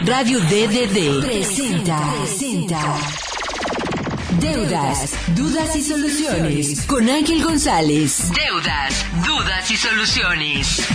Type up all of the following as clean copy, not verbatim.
Radio DDD presenta Deudas, Dudas y Soluciones con Ángel González. Deudas, Dudas y Soluciones.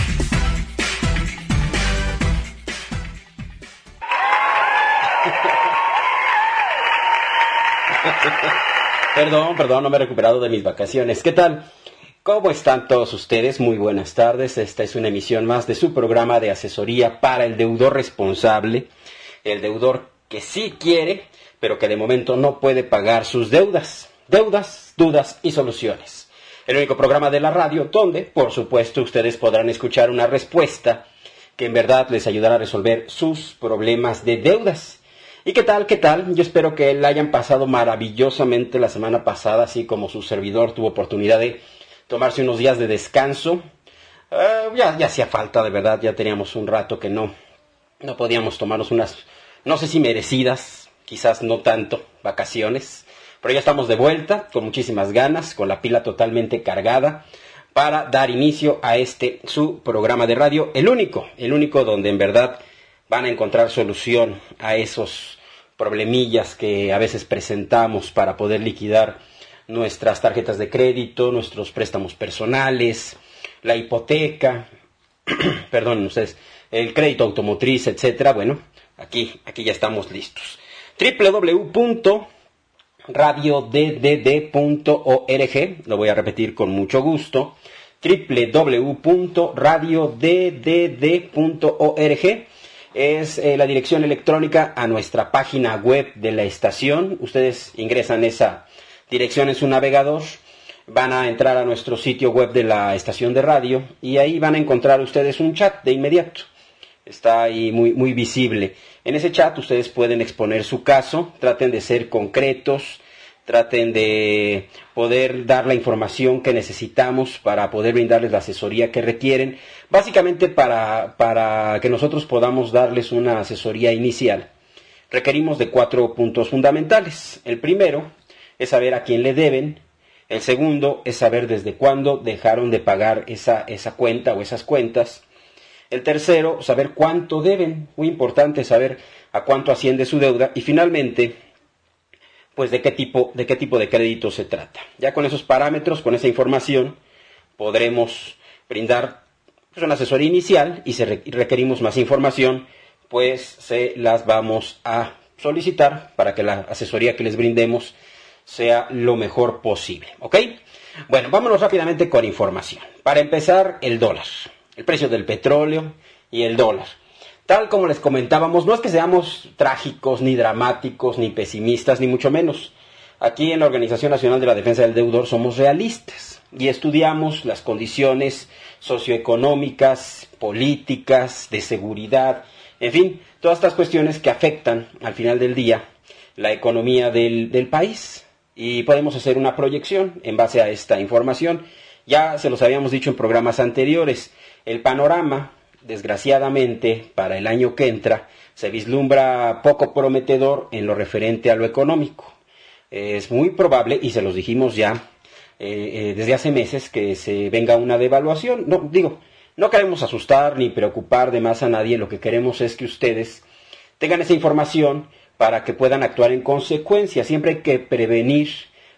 Perdón, no me he recuperado de mis vacaciones. ¿Qué tal? ¿Cómo están todos ustedes? Muy buenas tardes. Esta es una emisión más de su programa de asesoría para el deudor responsable. El deudor que sí quiere, pero que de momento no puede pagar sus deudas. Deudas, dudas y soluciones. El único programa de la radio donde, por supuesto, ustedes podrán escuchar una respuesta que en verdad les ayudará a resolver sus problemas de deudas. ¿Y qué tal? Yo espero que la hayan pasado maravillosamente la semana pasada, así como su servidor tuvo oportunidad de tomarse unos días de descanso. Ya hacía falta, de verdad, ya teníamos un rato que no podíamos tomarnos unas, no sé si merecidas, quizás no tanto, vacaciones. Pero ya estamos de vuelta, con muchísimas ganas, con la pila totalmente cargada, para dar inicio a su programa de radio, el único donde en verdad van a encontrar solución a esos problemillas que a veces presentamos para poder liquidar nuestras tarjetas de crédito, nuestros préstamos personales, la hipoteca, perdonen ustedes, el crédito automotriz, etcétera. Bueno, aquí ya estamos listos. www.radioDDD.org, lo voy a repetir con mucho gusto, www.radioDDD.org. Es la dirección electrónica a nuestra página web de la estación. Ustedes ingresan esa dirección en su navegador, van a entrar a nuestro sitio web de la estación de radio y ahí van a encontrar ustedes un chat de inmediato. Está ahí muy visible. En ese chat ustedes pueden exponer su caso, traten de ser concretos, traten de poder dar la información que necesitamos para poder brindarles la asesoría que requieren, básicamente para que nosotros podamos darles una asesoría inicial. Requerimos de 4 puntos fundamentales. El primero es saber a quién le deben. El segundo es saber desde cuándo dejaron de pagar esa cuenta o esas cuentas. El tercero, saber cuánto deben. Muy importante saber a cuánto asciende su deuda. Y finalmente, pues de qué tipo de crédito se trata. Ya con esos parámetros, con esa información, podremos brindar pues una asesoría inicial, y si requerimos más información, pues se las vamos a solicitar para que la asesoría que les brindemos sea lo mejor posible, ¿ok? Bueno, vámonos rápidamente con información. Para empezar, el dólar, el precio del petróleo y el dólar. Tal como les comentábamos, no es que seamos trágicos, ni dramáticos, ni pesimistas, ni mucho menos. Aquí en la Organización Nacional de la Defensa del Deudor somos realistas y estudiamos las condiciones socioeconómicas, políticas, de seguridad, en fin, todas estas cuestiones que afectan al final del día la economía del país. Y podemos hacer una proyección en base a esta información. Ya se los habíamos dicho en programas anteriores, el panorama, desgraciadamente, para el año que entra, se vislumbra poco prometedor en lo referente a lo económico. Es muy probable, y se los dijimos ya desde hace meses, que se venga una devaluación. No queremos asustar ni preocupar de más a nadie, lo que queremos es que ustedes tengan esa información para que puedan actuar en consecuencia. Siempre hay que prevenir,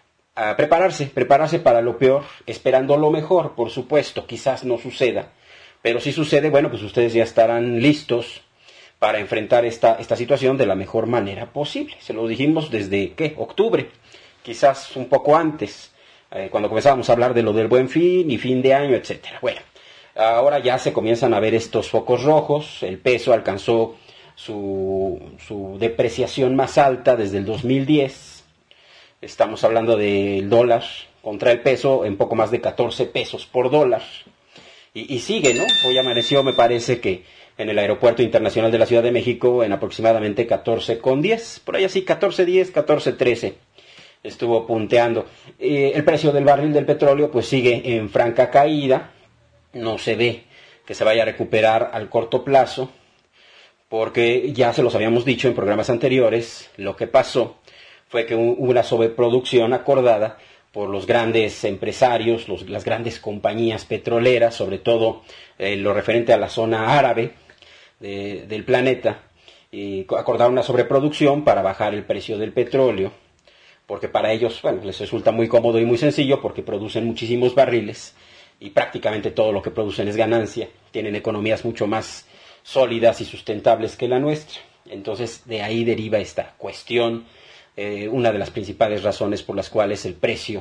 prepararse para lo peor, esperando lo mejor, por supuesto, quizás no suceda. Pero si sucede, bueno, pues ustedes ya estarán listos para enfrentar esta situación de la mejor manera posible. Se lo dijimos desde, octubre, quizás un poco antes, cuando comenzábamos a hablar de lo del Buen Fin y fin de año, etcétera. Bueno, ahora ya se comienzan a ver estos focos rojos. El peso alcanzó su depreciación más alta desde el 2010. Estamos hablando del dólar contra el peso en poco más de 14 pesos por dólar. Y sigue, ¿no? Hoy amaneció, me parece que en el Aeropuerto Internacional de la Ciudad de México en aproximadamente 14,10. Por ahí así, 14,10, 14,13 estuvo punteando. El precio del barril del petróleo pues sigue en franca caída. No se ve que se vaya a recuperar al corto plazo, porque ya se los habíamos dicho en programas anteriores. Lo que pasó fue que hubo una sobreproducción acordada por los grandes empresarios, las grandes compañías petroleras, sobre todo lo referente a la zona árabe del planeta, y acordar una sobreproducción para bajar el precio del petróleo, porque para ellos, bueno, les resulta muy cómodo y muy sencillo porque producen muchísimos barriles y prácticamente todo lo que producen es ganancia. Tienen economías mucho más sólidas y sustentables que la nuestra. Entonces, de ahí deriva esta cuestión, una de las principales razones por las cuales el precio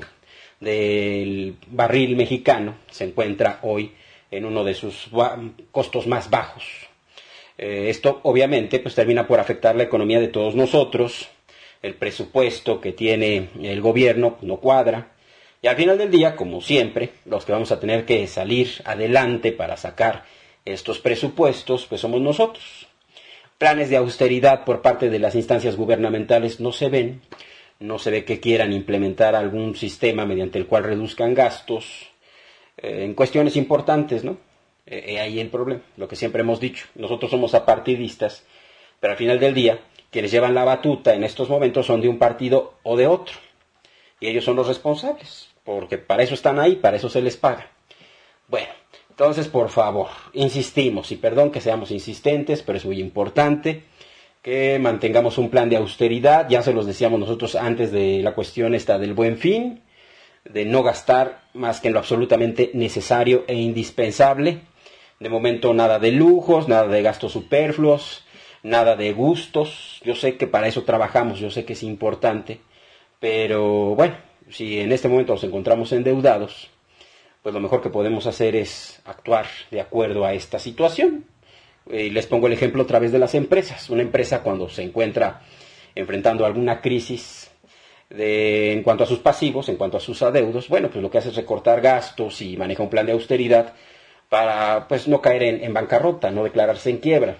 del barril mexicano se encuentra hoy en uno de sus costos más bajos. Esto obviamente pues termina por afectar la economía de todos nosotros. El presupuesto que tiene el gobierno no cuadra, y al final del día, como siempre, los que vamos a tener que salir adelante para sacar estos presupuestos pues somos nosotros. Planes de austeridad por parte de las instancias gubernamentales no se ven. No se ve que quieran implementar algún sistema mediante el cual reduzcan gastos en cuestiones importantes, ¿no? Ahí el problema, lo que siempre hemos dicho. Nosotros somos apartidistas, pero al final del día, quienes llevan la batuta en estos momentos son de un partido o de otro. Y ellos son los responsables, porque para eso están ahí, para eso se les paga. Bueno, entonces, por favor, insistimos, y perdón que seamos insistentes, pero es muy importante que mantengamos un plan de austeridad. Ya se los decíamos nosotros antes de la cuestión esta del Buen Fin, de no gastar más que en lo absolutamente necesario e indispensable. De momento nada de lujos, nada de gastos superfluos, nada de gustos. Yo sé que para eso trabajamos, yo sé que es importante, pero bueno, si en este momento nos encontramos endeudados, pues lo mejor que podemos hacer es actuar de acuerdo a esta situación. Les pongo el ejemplo otra vez de las empresas. Una empresa cuando se encuentra enfrentando alguna crisis en cuanto a sus pasivos, en cuanto a sus adeudos, bueno, pues lo que hace es recortar gastos y maneja un plan de austeridad para pues no caer en bancarrota, no declararse en quiebra.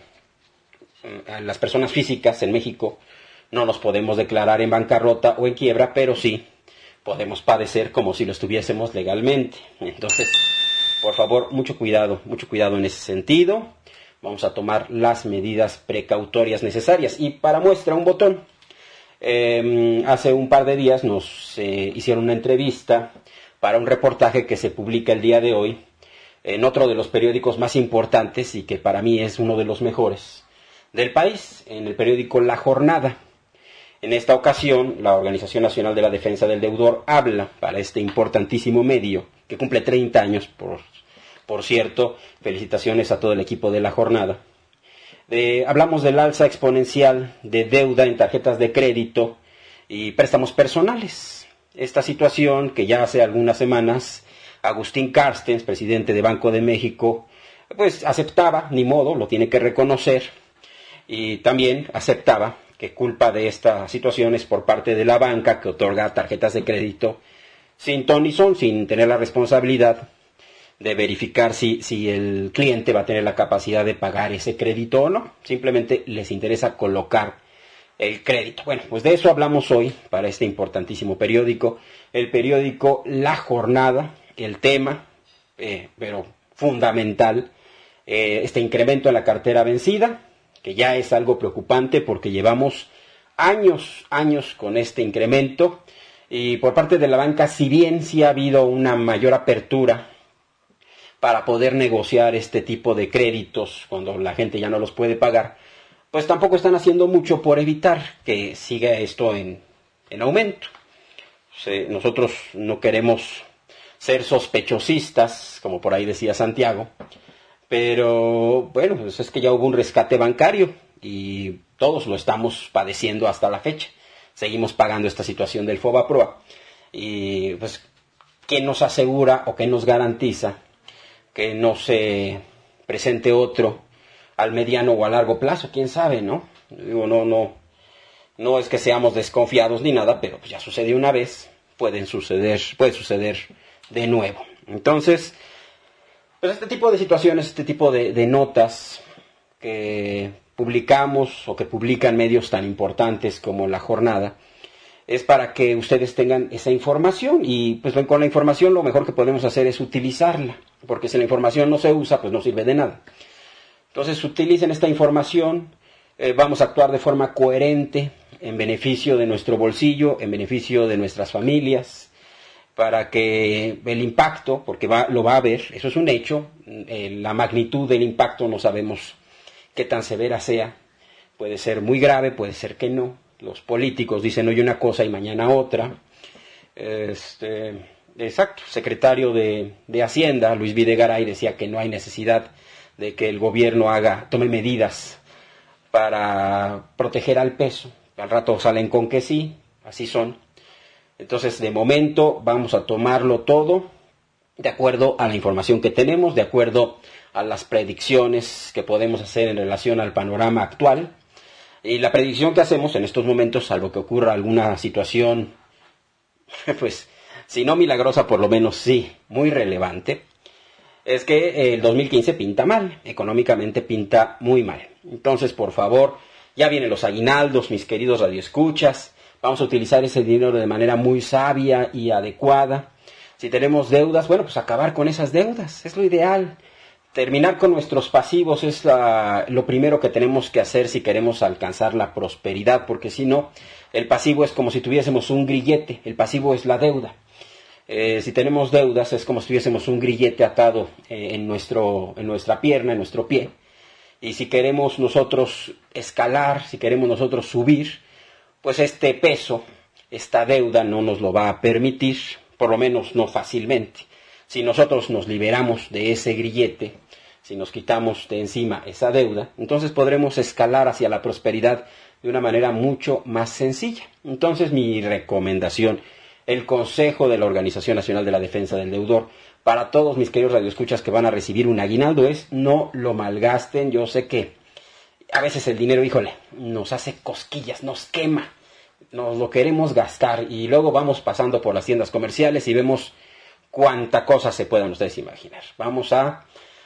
Las personas físicas en México no nos podemos declarar en bancarrota o en quiebra, pero sí podemos padecer como si lo estuviésemos legalmente. Entonces, por favor, mucho cuidado en ese sentido. Vamos a tomar las medidas precautorias necesarias. Y para muestra, un botón. Hace un par de días nos hicieron una entrevista para un reportaje que se publica el día de hoy en otro de los periódicos más importantes y que para mí es uno de los mejores del país, en el periódico La Jornada. En esta ocasión, la Organización Nacional de la Defensa del Deudor habla para este importantísimo medio, que cumple 30 años, por cierto, felicitaciones a todo el equipo de La Jornada. Hablamos del alza exponencial de deuda en tarjetas de crédito y préstamos personales. Esta situación que ya hace algunas semanas Agustín Carstens, presidente de Banco de México, pues aceptaba, ni modo, lo tiene que reconocer, y también aceptaba que culpa de esta situación es por parte de la banca que otorga tarjetas de crédito sin ton ni son, sin tener la responsabilidad de verificar si el cliente va a tener la capacidad de pagar ese crédito o no. Simplemente les interesa colocar el crédito. Bueno, pues de eso hablamos hoy para este importantísimo periódico, el periódico La Jornada. El tema, pero fundamental, este incremento en la cartera vencida, que ya es algo preocupante porque llevamos años con este incremento, y por parte de la banca, si bien sí ha habido una mayor apertura para poder negociar este tipo de créditos cuando la gente ya no los puede pagar, pues tampoco están haciendo mucho por evitar que siga esto en aumento. Nosotros no queremos ser sospechosistas, como por ahí decía Santiago, pero bueno, pues es que ya hubo un rescate bancario y todos lo estamos padeciendo hasta la fecha. Seguimos pagando esta situación del FOBAPROA. Y pues, ¿quién nos asegura o qué nos garantiza que no se presente otro al mediano o a largo plazo? ¿Quién sabe, no? Digo, no es que seamos desconfiados ni nada, pero pues ya sucedió una vez, puede suceder de nuevo. Entonces, pues este tipo de situaciones, este tipo de notas que publicamos o que publican medios tan importantes como La Jornada, es para que ustedes tengan esa información, y pues con la información lo mejor que podemos hacer es utilizarla, porque si la información no se usa, pues no sirve de nada. Entonces utilicen esta información, vamos a actuar de forma coherente en beneficio de nuestro bolsillo, en beneficio de nuestras familias, para que el impacto, porque lo va a haber, eso es un hecho, la magnitud del impacto no sabemos qué tan severa sea, puede ser muy grave, puede ser que no. Los políticos dicen hoy una cosa y mañana otra. Exacto, secretario de Hacienda, Luis Videgaray, decía que no hay necesidad de que el gobierno tome medidas para proteger al peso. Al rato salen con que sí, así son. Entonces, de momento, vamos a tomarlo todo de acuerdo a la información que tenemos, de acuerdo a las predicciones que podemos hacer en relación al panorama actual. Y la predicción que hacemos en estos momentos, salvo que ocurra alguna situación, pues, si no milagrosa, por lo menos sí, muy relevante, es que el 2015 pinta mal, económicamente pinta muy mal. Entonces, por favor, ya vienen los aguinaldos, mis queridos radioescuchas, vamos a utilizar ese dinero de manera muy sabia y adecuada. Si tenemos deudas, bueno, pues acabar con esas deudas, es lo ideal. Terminar con nuestros pasivos es lo primero que tenemos que hacer si queremos alcanzar la prosperidad, porque si no, el pasivo es como si tuviésemos un grillete, el pasivo es la deuda. Si tenemos deudas es como si tuviésemos un grillete atado en nuestra pierna, en nuestro pie. Y si queremos nosotros escalar, si queremos nosotros subir, pues este peso, esta deuda no nos lo va a permitir, por lo menos no fácilmente. Si nosotros nos liberamos de ese grillete, si nos quitamos de encima esa deuda, entonces podremos escalar hacia la prosperidad de una manera mucho más sencilla. Entonces mi recomendación, el consejo de la Organización Nacional de la Defensa del Deudor, para todos mis queridos radioescuchas que van a recibir un aguinaldo es no lo malgasten. Yo sé que a veces el dinero, híjole, nos hace cosquillas, nos quema, nos lo queremos gastar y luego vamos pasando por las tiendas comerciales y vemos cuánta cosa se puedan ustedes imaginar. Vamos a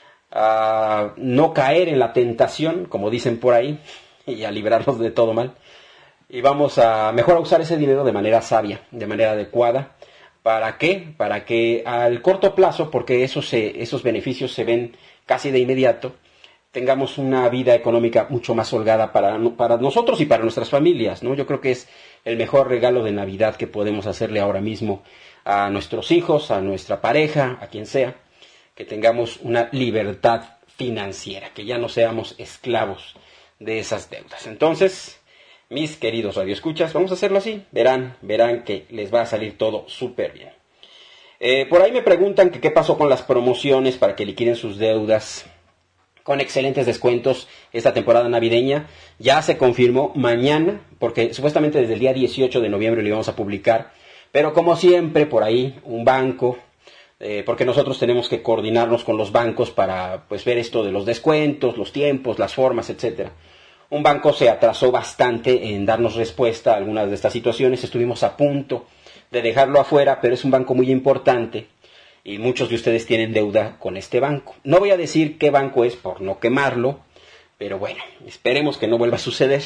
no caer en la tentación, como dicen por ahí, y a librarnos de todo mal. Y vamos a mejor a usar ese dinero de manera sabia, de manera adecuada. ¿Para qué? Para que al corto plazo, porque esos beneficios se ven casi de inmediato, tengamos una vida económica mucho más holgada para nosotros y para nuestras familias, ¿no? Yo creo que es el mejor regalo de Navidad que podemos hacerle ahora mismo a nuestros hijos, a nuestra pareja, a quien sea, que tengamos una libertad financiera, que ya no seamos esclavos de esas deudas. Entonces, mis queridos radioescuchas, vamos a hacerlo así. Verán que les va a salir todo súper bien. Por ahí me preguntan que qué pasó con las promociones para que liquiden sus deudas con excelentes descuentos esta temporada navideña. Ya se confirmó mañana, porque supuestamente desde el día 18 de noviembre lo íbamos a publicar, pero como siempre por ahí un banco, porque nosotros tenemos que coordinarnos con los bancos para pues ver esto de los descuentos, los tiempos, las formas, etcétera. Un banco se atrasó bastante en darnos respuesta a algunas de estas situaciones. Estuvimos a punto de dejarlo afuera, pero es un banco muy importante y muchos de ustedes tienen deuda con este banco. No voy a decir qué banco es por no quemarlo, pero bueno, esperemos que no vuelva a suceder.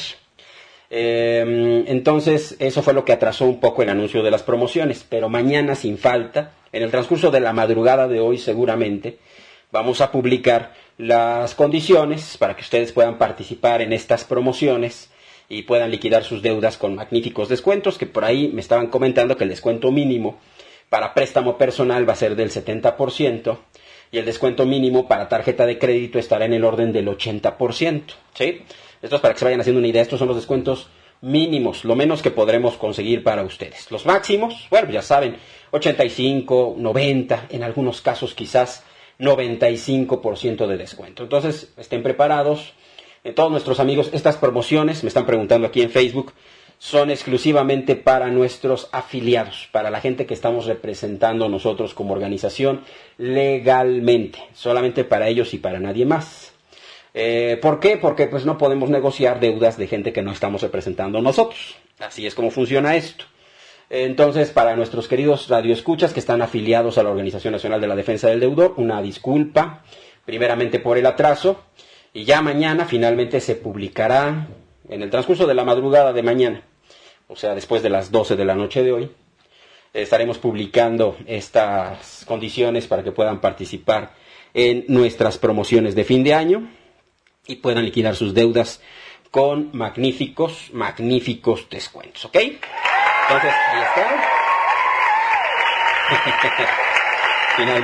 Entonces, eso fue lo que atrasó un poco el anuncio de las promociones, pero mañana sin falta, en el transcurso de la madrugada de hoy seguramente, vamos a publicar las condiciones para que ustedes puedan participar en estas promociones y puedan liquidar sus deudas con magníficos descuentos, que por ahí me estaban comentando que el descuento mínimo para préstamo personal va a ser del 70% y el descuento mínimo para tarjeta de crédito estará en el orden del 80%, ¿sí? Esto es para que se vayan haciendo una idea. Estos son los descuentos mínimos, lo menos que podremos conseguir para ustedes. Los máximos, bueno, ya saben, 85, 90, en algunos casos quizás 95% de descuento. Entonces, estén preparados. Todos nuestros amigos, estas promociones, me están preguntando aquí en Facebook, son exclusivamente para nuestros afiliados, para la gente que estamos representando nosotros como organización legalmente, solamente para ellos y para nadie más. ¿Por qué? Porque pues no podemos negociar deudas de gente que no estamos representando nosotros. Así es como funciona esto. Entonces, para nuestros queridos radioescuchas que están afiliados a la Organización Nacional de la Defensa del Deudor, una disculpa, primeramente por el atraso, y ya mañana finalmente se publicará, en el transcurso de la madrugada de mañana, o sea, después de las 12 de la noche de hoy, estaremos publicando estas condiciones para que puedan participar en nuestras promociones de fin de año y puedan liquidar sus deudas con magníficos descuentos, ¿ok? Entonces, ahí está. Finalmente.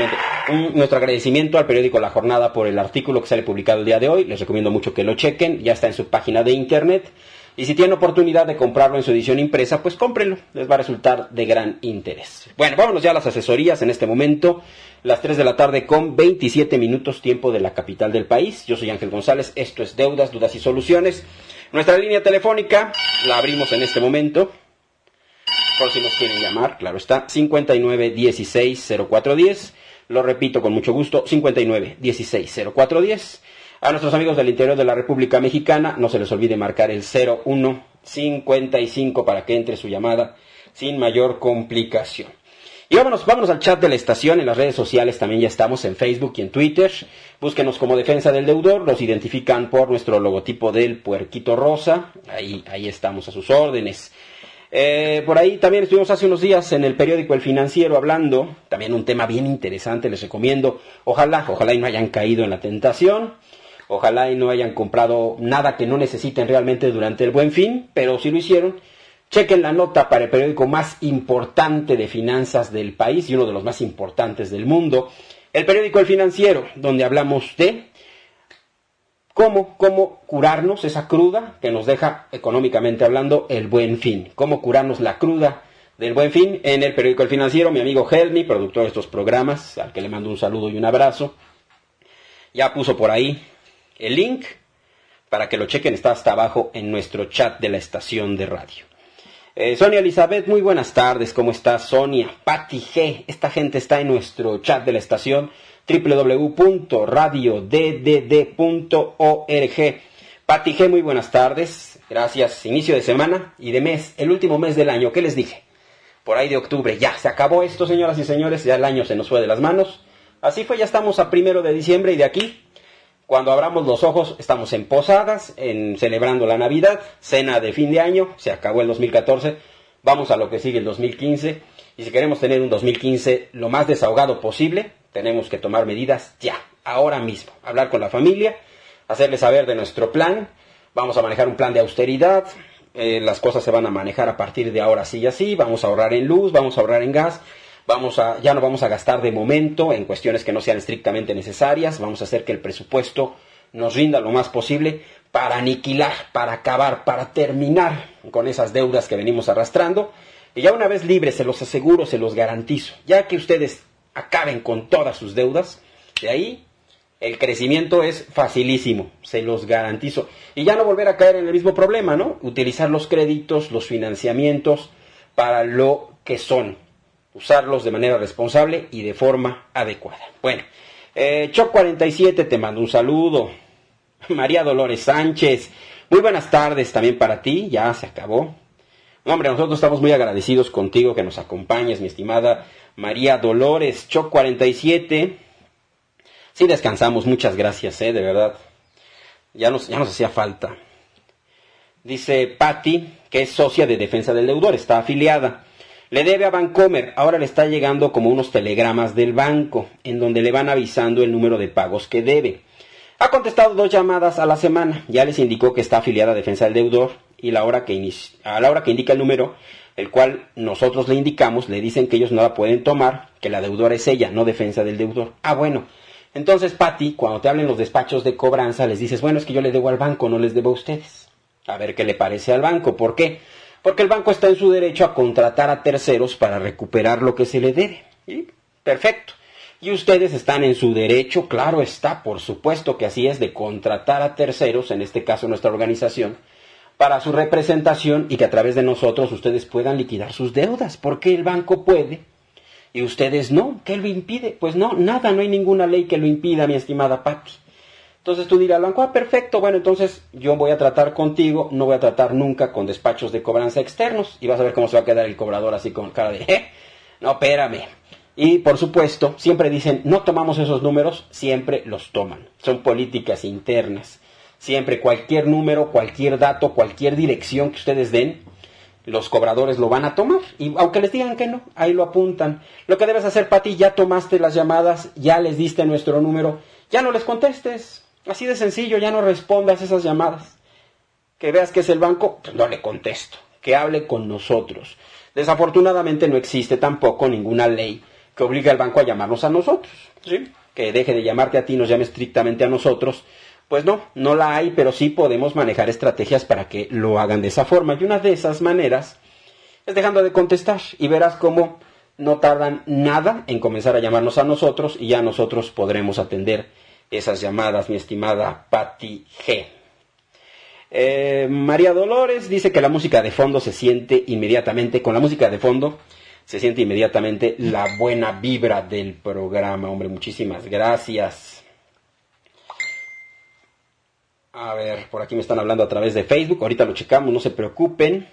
Nuestro agradecimiento al periódico La Jornada por el artículo que sale publicado el día de hoy. Les recomiendo mucho que lo chequen, ya está en su página de internet. Y si tienen oportunidad de comprarlo en su edición impresa, pues cómprenlo, les va a resultar de gran interés. Bueno, vámonos ya a las asesorías en este momento, las 3 de la tarde con 27 minutos tiempo de la capital del país. Yo soy Ángel González, esto es Deudas, Dudas y Soluciones. Nuestra línea telefónica la abrimos en este momento, por si nos quieren llamar, claro está, 5916-0410. Lo repito con mucho gusto, 5916-0410. A nuestros amigos del interior de la República Mexicana, no se les olvide marcar el 0155 para que entre su llamada sin mayor complicación. Y vámonos al chat de la estación, en las redes sociales también ya estamos, en Facebook y en Twitter. Búsquenos como Defensa del Deudor, los identifican por nuestro logotipo del puerquito rosa, ahí estamos a sus órdenes. Por ahí también estuvimos hace unos días en el periódico El Financiero hablando, también un tema bien interesante, les recomiendo, ojalá y no hayan caído en la tentación. Ojalá y no hayan comprado nada que no necesiten realmente durante el Buen Fin, pero si lo hicieron, chequen la nota para el periódico más importante de finanzas del país y uno de los más importantes del mundo, el periódico El Financiero, donde hablamos de cómo curarnos esa cruda que nos deja económicamente hablando el Buen Fin, cómo curarnos la cruda del Buen Fin en el periódico El Financiero. Mi amigo Helmi, productor de estos programas, al que le mando un saludo y un abrazo, ya puso por ahí el link para que lo chequen, está hasta abajo en nuestro chat de la estación de radio. Sonia Elizabeth, muy buenas tardes, ¿cómo estás, Sonia? Pati G, esta gente está en nuestro chat de la estación, www.radioddd.org. Pati G, muy buenas tardes, gracias, inicio de semana y de mes, el último mes del año, ¿qué les dije? Por ahí de octubre, ya se acabó esto, señoras y señores, ya el año se nos fue de las manos, así fue, ya estamos a 1 de diciembre y de aquí, cuando abramos los ojos, estamos en posadas, celebrando la Navidad, cena de fin de año, se acabó el 2014, vamos a lo que sigue el 2015, y si queremos tener un 2015 lo más desahogado posible, tenemos que tomar medidas ya, ahora mismo, hablar con la familia, hacerles saber de nuestro plan, vamos a manejar un plan de austeridad, las cosas se van a manejar a partir de ahora sí y así, vamos a ahorrar en luz, vamos a ahorrar en gas, ya no vamos a gastar de momento en cuestiones que no sean estrictamente necesarias, vamos a hacer que el presupuesto nos rinda lo más posible para aniquilar, para acabar, para terminar con esas deudas que venimos arrastrando. Y ya una vez libres, se los aseguro, se los garantizo, ya que ustedes acaben con todas sus deudas, de ahí el crecimiento es facilísimo, se los garantizo. Y ya no volver a caer en el mismo problema, ¿no? Utilizar los créditos, los financiamientos para lo que son. Usarlos de manera responsable y de forma adecuada. Bueno, Choc 47 te mando un saludo. María Dolores Sánchez, muy buenas tardes también para ti, ya se acabó. Hombre, nosotros estamos muy agradecidos contigo que nos acompañes, mi estimada María Dolores. Choc 47, sí descansamos, muchas gracias, de verdad. Ya nos hacía falta. Dice Patti, que es socia de Defensa del Deudor, está afiliada. Le debe a Bancomer, ahora le está llegando como unos telegramas del banco, en donde le van avisando el número de pagos que debe. Ha contestado 2 llamadas a la semana, ya les indicó que está afiliada a Defensa del Deudor, y a la hora que indica el número, el cual nosotros le indicamos, le dicen que ellos no la pueden tomar, que la deudora es ella, no Defensa del Deudor. Ah, bueno, entonces Pati, cuando te hablen los despachos de cobranza, les dices, bueno, es que yo le debo al banco, no les debo a ustedes. A ver qué le parece al banco, ¿por qué? Porque el banco está en su derecho a contratar a terceros para recuperar lo que se le debe. ¿Sí? Perfecto. Y ustedes están en su derecho, claro está, por supuesto que así es, de contratar a terceros, en este caso nuestra organización, para su representación y que a través de nosotros ustedes puedan liquidar sus deudas. Porque el banco puede y ustedes no. ¿Qué lo impide? Pues no, nada, no hay ninguna ley que lo impida, mi estimada Patti. Entonces tú dirás al banco, perfecto, bueno, entonces yo voy a tratar contigo, no voy a tratar nunca con despachos de cobranza externos, y vas a ver cómo se va a quedar el cobrador así con cara de, no, espérame. Y por supuesto, siempre dicen, no tomamos esos números, siempre los toman. Son políticas internas. Siempre cualquier número, cualquier dato, cualquier dirección que ustedes den, los cobradores lo van a tomar. Y aunque les digan que no, ahí lo apuntan. Lo que debes hacer, Pati, ya tomaste las llamadas, ya les diste nuestro número, ya no les contestes. Así de sencillo, ya no respondas esas llamadas. Que veas que es el banco, pues no le contesto. Que hable con nosotros. Desafortunadamente no existe tampoco ninguna ley que obliga al banco a llamarnos a nosotros, ¿sí? Que deje de llamarte a ti y nos llame estrictamente a nosotros. Pues no la hay, pero sí podemos manejar estrategias para que lo hagan de esa forma. Y una de esas maneras es dejando de contestar y verás cómo no tardan nada en comenzar a llamarnos a nosotros y ya nosotros podremos atender esas llamadas, mi estimada Patti G. María Dolores dice que la música de fondo se siente inmediatamente, con la música de fondo se siente inmediatamente la buena vibra del programa. Hombre, muchísimas gracias. A ver, por aquí me están hablando a través de Facebook, ahorita lo checamos, no se preocupen.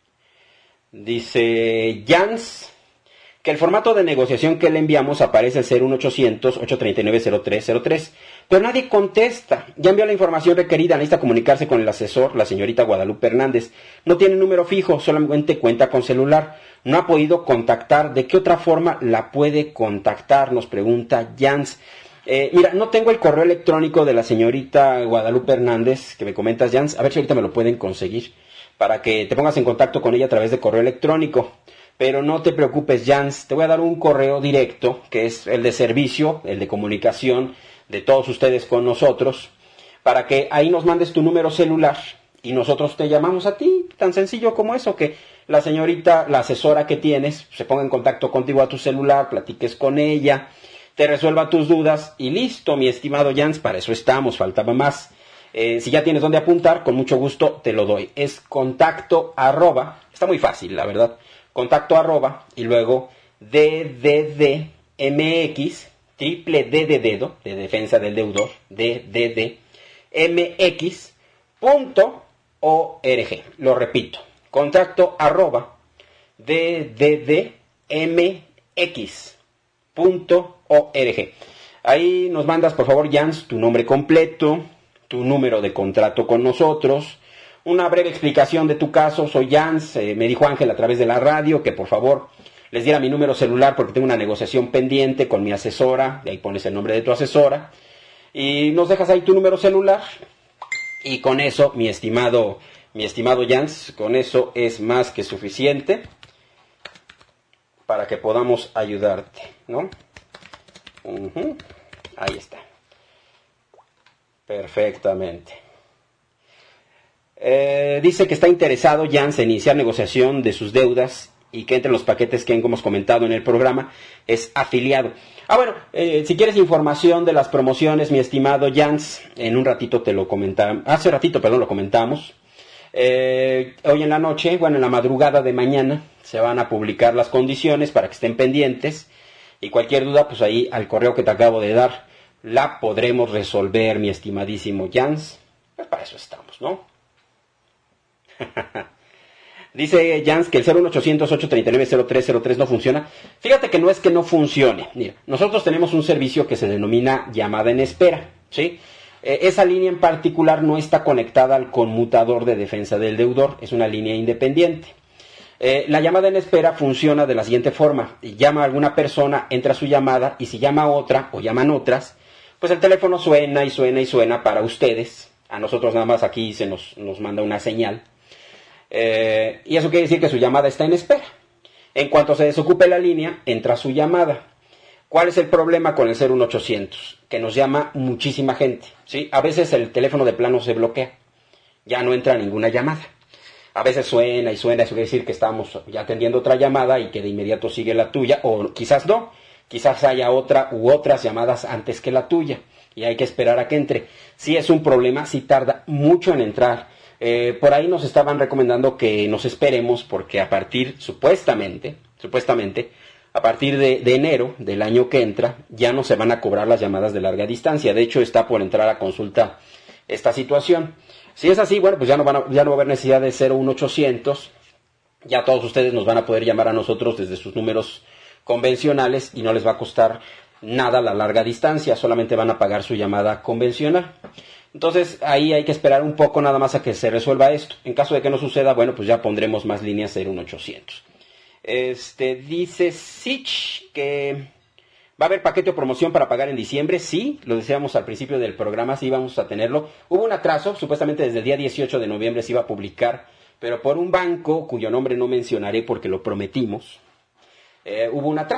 Dice Jans que el formato de negociación que le enviamos aparece ser un 800-839-0303, pero nadie contesta. Ya envió la información requerida, necesita comunicarse con el asesor, la señorita Guadalupe Hernández. No tiene número fijo, solamente cuenta con celular. No ha podido contactar. ¿De qué otra forma la puede contactar? Nos pregunta Jans. Mira, no tengo el correo electrónico de la señorita Guadalupe Hernández, que me comentas, Jans. A ver si ahorita me lo pueden conseguir, para que te pongas en contacto con ella a través de correo electrónico. Pero no te preocupes, Jans, te voy a dar un correo directo, que es el de servicio, el de comunicación de todos ustedes con nosotros, para que ahí nos mandes tu número celular y nosotros te llamamos a ti, tan sencillo como eso, que la señorita, la asesora que tienes, se ponga en contacto contigo a tu celular, platiques con ella, te resuelva tus dudas y listo, mi estimado Jans, para eso estamos, faltaba más. Si ya tienes dónde apuntar, con mucho gusto te lo doy. Es contacto arroba, está muy fácil, la verdad, contacto arroba y luego DDDMX, triple D de dedo, de defensa del deudor, DDDMX.org. Lo repito, contacto arroba DDDMX.org. Ahí nos mandas, por favor, Jans, tu nombre completo, tu número de contrato con nosotros, una breve explicación de tu caso. Soy Jans, me dijo Ángel a través de la radio que por favor les diera mi número celular porque tengo una negociación pendiente con mi asesora, de ahí pones el nombre de tu asesora, y nos dejas ahí tu número celular, y con eso, mi estimado Jans, con eso es más que suficiente para que podamos ayudarte, ¿no? Ahí está. Perfectamente. Dice que está interesado Jans en iniciar negociación de sus deudas y que entre los paquetes que hemos comentado en el programa es afiliado. Bueno, si quieres información de las promociones, mi estimado Jans, en un ratito lo comentamos. Hoy en la noche, en la madrugada de mañana, se van a publicar las condiciones para que estén pendientes y cualquier duda, pues ahí al correo que te acabo de dar, la podremos resolver, mi estimadísimo Jans. Pues para eso estamos, ¿no? Dice Jans que el 01800-839-0303 no funciona. Fíjate que no es que no funcione. Mira, nosotros tenemos un servicio que se denomina llamada en espera, ¿sí? Esa línea en particular no está conectada al conmutador de defensa del deudor, es una línea independiente. La llamada en espera funciona de la siguiente forma: llama a alguna persona, entra su llamada, y si llama otra o llaman otras, pues el teléfono suena y suena y suena para ustedes. A nosotros nada más aquí se nos manda una señal. Y eso quiere decir que su llamada está en espera. En cuanto se desocupe la línea, entra su llamada. ¿Cuál es el problema con el 01800? Que nos llama muchísima gente, ¿sí? A veces el teléfono de plano se bloquea, ya no entra ninguna llamada. A veces suena y suena, eso quiere decir que estamos ya atendiendo otra llamada y que de inmediato sigue la tuya, o quizás no, quizás haya otra u otras llamadas antes que la tuya y hay que esperar a que entre. Si es un problema, si tarda mucho en entrar. Por ahí nos estaban recomendando que nos esperemos porque a partir, supuestamente, a partir de enero del año que entra, ya no se van a cobrar las llamadas de larga distancia. De hecho, está por entrar a consulta esta situación. Si es así, pues ya no va a haber necesidad de 01800. Ya todos ustedes nos van a poder llamar a nosotros desde sus números convencionales y no les va a costar nada la larga distancia, solamente van a pagar su llamada convencional. Entonces ahí hay que esperar un poco nada más a que se resuelva esto. En caso de que no suceda, pues ya pondremos más líneas 01800. Dice Sich que va a haber paquete o promoción para pagar en diciembre. Sí, lo decíamos al principio del programa, sí vamos a tenerlo. Hubo un atraso, supuestamente desde el día 18 de noviembre se iba a publicar, pero por un banco cuyo nombre no mencionaré porque lo prometimos, hubo un atraso.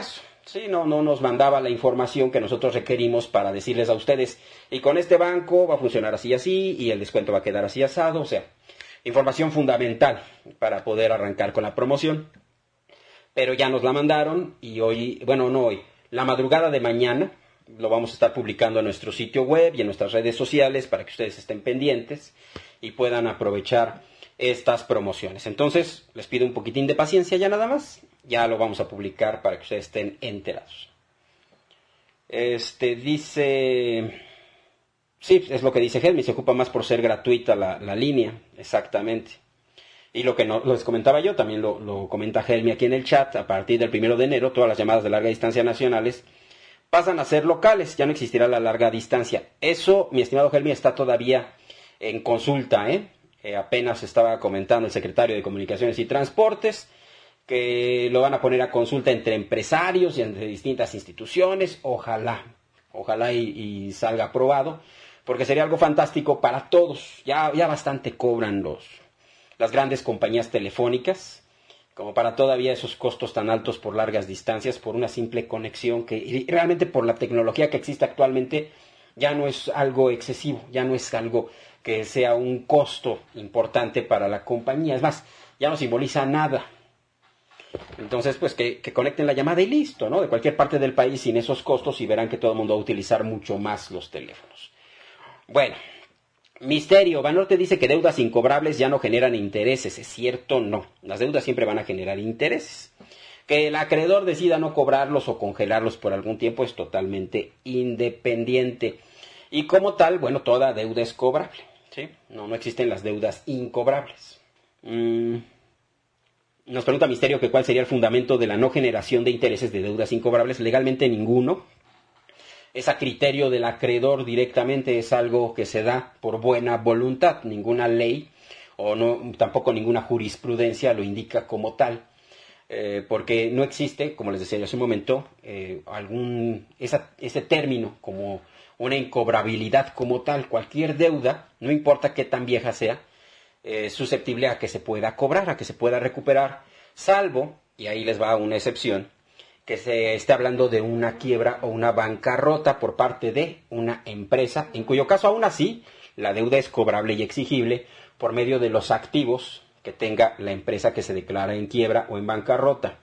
Sí, no nos mandaba la información que nosotros requerimos para decirles a ustedes, y con este banco va a funcionar así y así, y el descuento va a quedar así asado, o sea, información fundamental para poder arrancar con la promoción. Pero ya nos la mandaron y hoy, bueno, no hoy, la madrugada de mañana lo vamos a estar publicando en nuestro sitio web y en nuestras redes sociales para que ustedes estén pendientes y puedan aprovechar estas promociones. Entonces, les pido un poquitín de paciencia ya nada más. Ya lo vamos a publicar para que ustedes estén enterados. Dice... Sí, es lo que dice Helmi, se ocupa más por ser gratuita la línea, exactamente. Y lo que no, les comentaba yo, también lo comenta Helmi aquí en el chat, a partir del 1 de enero, todas las llamadas de larga distancia nacionales pasan a ser locales, ya no existirá la larga distancia. Eso, mi estimado Helmi, está todavía en consulta, apenas estaba comentando el secretario de Comunicaciones y Transportes, que lo van a poner a consulta entre empresarios y entre distintas instituciones, ojalá y salga aprobado, porque sería algo fantástico para todos. Ya bastante cobran las grandes compañías telefónicas, como para todavía esos costos tan altos por largas distancias, por una simple conexión que y realmente por la tecnología que existe actualmente ya no es algo excesivo, ya no es algo que sea un costo importante para la compañía, es más, ya no simboliza nada. Entonces, pues que conecten la llamada y listo, ¿no? De cualquier parte del país sin esos costos y verán que todo el mundo va a utilizar mucho más los teléfonos. Bueno, Misterio, Banorte dice que deudas incobrables ya no generan intereses. ¿Es cierto? No. Las deudas siempre van a generar intereses. Que el acreedor decida no cobrarlos o congelarlos por algún tiempo es totalmente independiente. Y como tal, bueno, toda deuda es cobrable, ¿sí? No existen las deudas incobrables. Nos pregunta Misterio que cuál sería el fundamento de la no generación de intereses de deudas incobrables. Legalmente ninguno. Es a criterio del acreedor directamente, es algo que se da por buena voluntad. Ninguna ley o tampoco ninguna jurisprudencia lo indica como tal. Porque no existe, como les decía yo hace un momento, ese término como una incobrabilidad como tal. Cualquier deuda, no importa qué tan vieja sea, susceptible a que se pueda cobrar, a que se pueda recuperar, salvo, y ahí les va una excepción, que se esté hablando de una quiebra o una bancarrota por parte de una empresa, en cuyo caso aún así la deuda es cobrable y exigible por medio de los activos que tenga la empresa que se declara en quiebra o en bancarrota.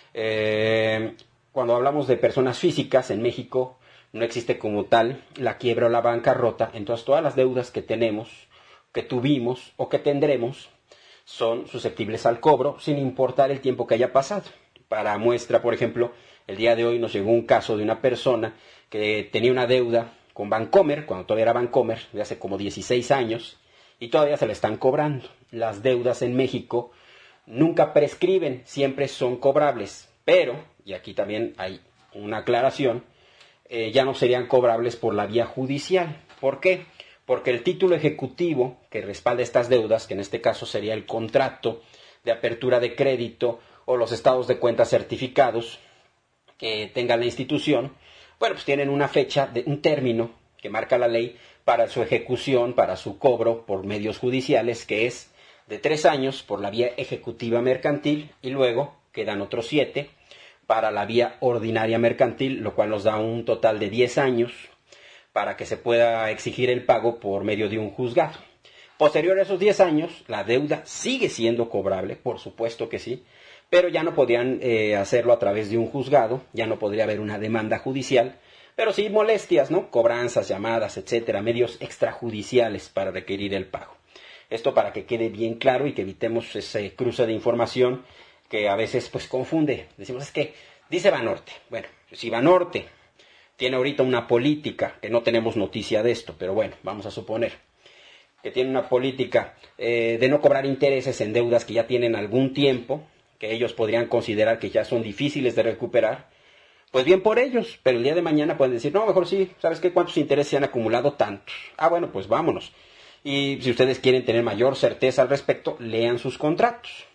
Cuando hablamos de personas físicas en México no existe como tal la quiebra o la bancarrota, entonces todas las deudas que tenemos, que tuvimos o que tendremos son susceptibles al cobro sin importar el tiempo que haya pasado. Para muestra, por ejemplo, el día de hoy nos llegó un caso de una persona que tenía una deuda con Bancomer, cuando todavía era Bancomer, de hace como 16 años, y todavía se le están cobrando. Las deudas en México nunca prescriben, siempre son cobrables, pero, y aquí también hay una aclaración, ya no serían cobrables por la vía judicial. ¿Por qué? Porque el título ejecutivo que respalda estas deudas, que en este caso sería el contrato de apertura de crédito o los estados de cuenta certificados que tenga la institución, bueno, pues tienen una fecha, un término que marca la ley para su ejecución, para su cobro por medios judiciales, que es de 3 años por la vía ejecutiva mercantil y luego quedan otros 7 para la vía ordinaria mercantil, lo cual nos da un total de 10 años para que se pueda exigir el pago por medio de un juzgado. Posterior a esos 10 años, la deuda sigue siendo cobrable, por supuesto que sí, pero ya no podrían hacerlo a través de un juzgado, ya no podría haber una demanda judicial, pero sí molestias, ¿no? Cobranzas, llamadas, etcétera, medios extrajudiciales para requerir el pago. Esto para que quede bien claro y que evitemos ese cruce de información que a veces pues confunde. Decimos, es que dice Banorte. Bueno, si Banorte tiene ahorita una política, que no tenemos noticia de esto, pero bueno, vamos a suponer que tiene una política de no cobrar intereses en deudas que ya tienen algún tiempo, que ellos podrían considerar que ya son difíciles de recuperar, pues bien por ellos, pero el día de mañana pueden decir, no, mejor sí, ¿sabes qué? ¿Cuántos intereses se han acumulado? Tantos. Ah, bueno, pues vámonos. Y si ustedes quieren tener mayor certeza al respecto, lean sus contratos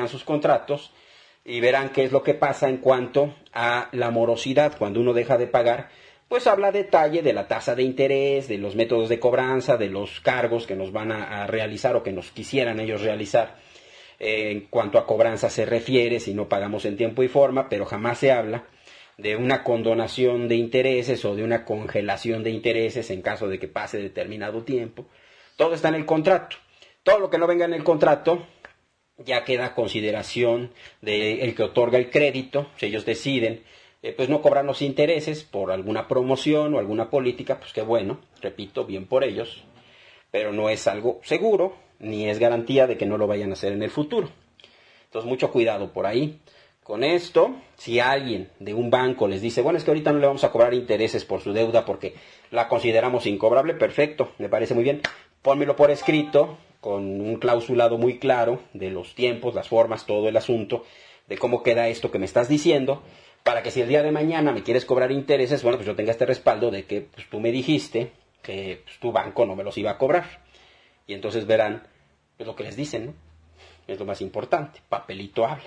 y verán qué es lo que pasa en cuanto a la morosidad. Cuando uno deja de pagar, pues habla a detalle de la tasa de interés, de los métodos de cobranza, de los cargos que nos van a realizar o que nos quisieran ellos realizar. En cuanto a cobranza se refiere, si no pagamos en tiempo y forma, pero jamás se habla de una condonación de intereses o de una congelación de intereses en caso de que pase determinado tiempo. Todo está en el contrato. Todo lo que no venga en el contrato ya queda a consideración del que otorga el crédito. Si ellos deciden pues no cobrar los intereses por alguna promoción o alguna política, pues qué bueno, repito, bien por ellos, pero no es algo seguro ni es garantía de que no lo vayan a hacer en el futuro. Entonces mucho cuidado por ahí. Con esto, si alguien de un banco les dice, bueno, es que ahorita no le vamos a cobrar intereses por su deuda porque la consideramos incobrable, perfecto, me parece muy bien, pónmelo por escrito, con un clausulado muy claro de los tiempos, las formas, todo el asunto, de cómo queda esto que me estás diciendo, para que si el día de mañana me quieres cobrar intereses, bueno, pues yo tenga este respaldo de que pues, tú me dijiste que pues, tu banco no me los iba a cobrar. Y entonces verán pues, lo que les dicen, ¿no? Es lo más importante, papelito habla.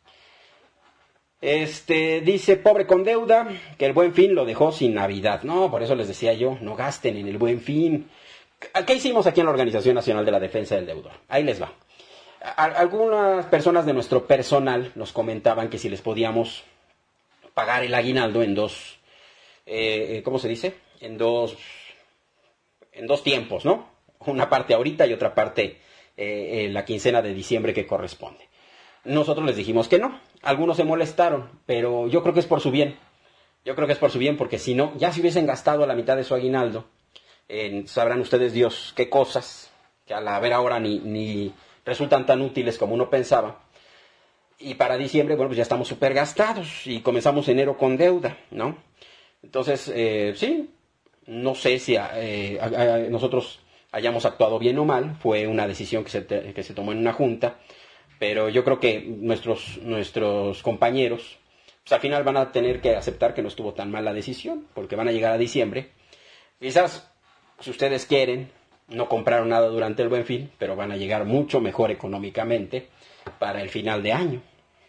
Dice, pobre con deuda, que el Buen Fin lo dejó sin Navidad. No, por eso les decía yo, no gasten en el Buen Fin. ¿Qué hicimos aquí en la Organización Nacional de la Defensa del Deudor? Ahí les va. Algunas personas de nuestro personal nos comentaban que si les podíamos pagar el aguinaldo en dos, ¿cómo se dice? En dos tiempos, ¿no? Una parte ahorita y otra parte la quincena de diciembre que corresponde. Nosotros les dijimos que no. Algunos se molestaron, pero yo creo que es por su bien. Yo creo que es por su bien, porque si no, ya se hubiesen gastado la mitad de su aguinaldo, sabrán ustedes Dios qué cosas, que a la vera hora ni resultan tan útiles como uno pensaba. Y para diciembre, bueno, pues ya estamos súper gastados y comenzamos enero con deuda, ¿no? Entonces, sí, no sé si nosotros hayamos actuado bien o mal, fue una decisión que se tomó en una junta, pero yo creo que nuestros compañeros, pues al final van a tener que aceptar que no estuvo tan mal la decisión, porque van a llegar a diciembre. Quizás, si ustedes quieren, no compraron nada durante el Buen Fin, pero van a llegar mucho mejor económicamente para el final de año.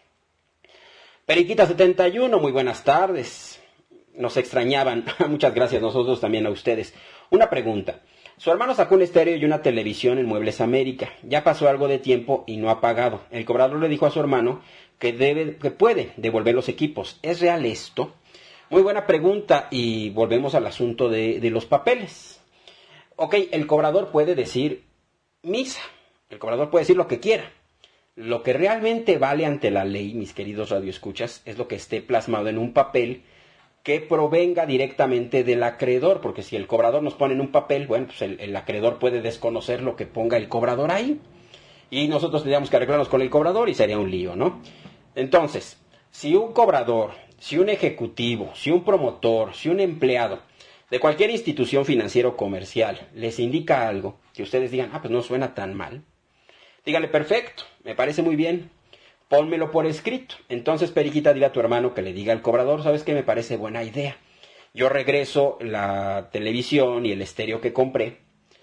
Periquita 71, muy buenas tardes. Nos extrañaban. Muchas gracias, nosotros también a ustedes. Una pregunta. Su hermano sacó un estéreo y una televisión en Muebles América. Ya pasó algo de tiempo y no ha pagado. El cobrador le dijo a su hermano que puede devolver los equipos. ¿Es real esto? Muy buena pregunta y volvemos al asunto de los papeles. Ok, el cobrador puede decir misa. El cobrador puede decir lo que quiera. Lo que realmente vale ante la ley, mis queridos radioescuchas, es lo que esté plasmado en un papel que provenga directamente del acreedor, porque si el cobrador nos pone en un papel, bueno, pues el acreedor puede desconocer lo que ponga el cobrador ahí, y nosotros tendríamos que arreglarnos con el cobrador y sería un lío, ¿no? Entonces, si un cobrador, si un ejecutivo, si un promotor, si un empleado de cualquier institución financiera o comercial les indica algo que ustedes digan, pues no suena tan mal, dígale, perfecto, me parece muy bien, pónmelo por escrito. Entonces, Periquita, dile a tu hermano que le diga al cobrador, ¿sabes qué? Me parece buena idea. Yo regreso la televisión y el estéreo que compré.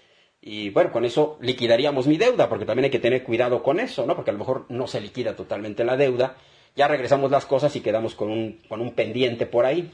Y bueno, con eso liquidaríamos mi deuda, porque también hay que tener cuidado con eso, ¿no? Porque a lo mejor no se liquida totalmente la deuda. Ya regresamos las cosas y quedamos con un pendiente por ahí.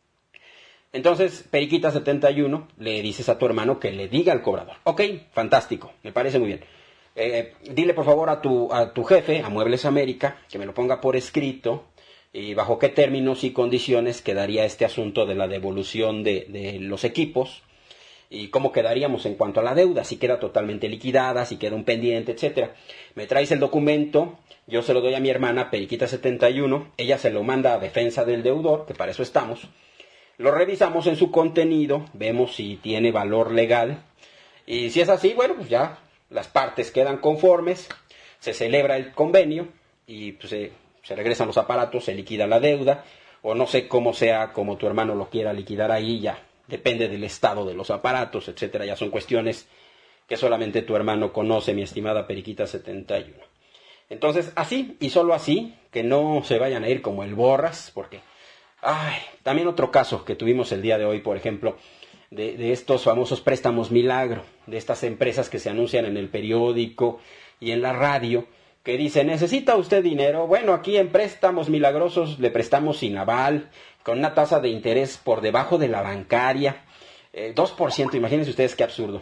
Entonces, Periquita 71, le dices a tu hermano que le diga al cobrador. Ok, fantástico, me parece muy bien. Dile por favor a tu jefe, a Muebles América, que me lo ponga por escrito y bajo qué términos y condiciones quedaría este asunto de la devolución de los equipos y cómo quedaríamos en cuanto a la deuda, si queda totalmente liquidada, si queda un pendiente, etcétera. Me traes el documento, yo se lo doy a mi hermana Periquita 71, ella se lo manda a defensa del deudor, que para eso estamos. Lo revisamos en su contenido, vemos si tiene valor legal y si es así, bueno, pues ya las partes quedan conformes, se celebra el convenio y pues, se regresan los aparatos, se liquida la deuda, o no sé cómo sea, como tu hermano lo quiera liquidar ahí, ya depende del estado de los aparatos, etcétera. Ya son cuestiones que solamente tu hermano conoce, mi estimada Periquita 71. Entonces, así y solo así, que no se vayan a ir como el Borras, porque también otro caso que tuvimos el día de hoy, por ejemplo, de estos famosos préstamos milagro, de estas empresas que se anuncian en el periódico y en la radio, que dicen, ¿necesita usted dinero? Bueno, aquí en préstamos milagrosos le prestamos sin aval, con una tasa de interés por debajo de la bancaria, 2%, imagínense ustedes qué absurdo.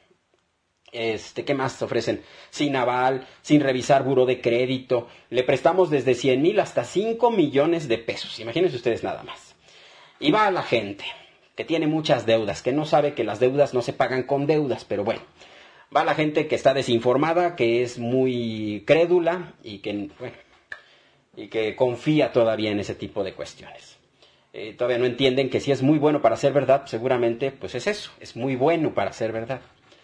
¿Qué más ofrecen? Sin aval, sin revisar buró de crédito, le prestamos desde 100,000 hasta 5 millones de pesos, imagínense ustedes nada más. Y va a la gente que tiene muchas deudas, que no sabe que las deudas no se pagan con deudas, pero bueno. Va la gente que está desinformada, que es muy crédula y que confía todavía en ese tipo de cuestiones. Todavía no entienden que si es muy bueno para ser verdad, seguramente pues es eso, es muy bueno para ser verdad.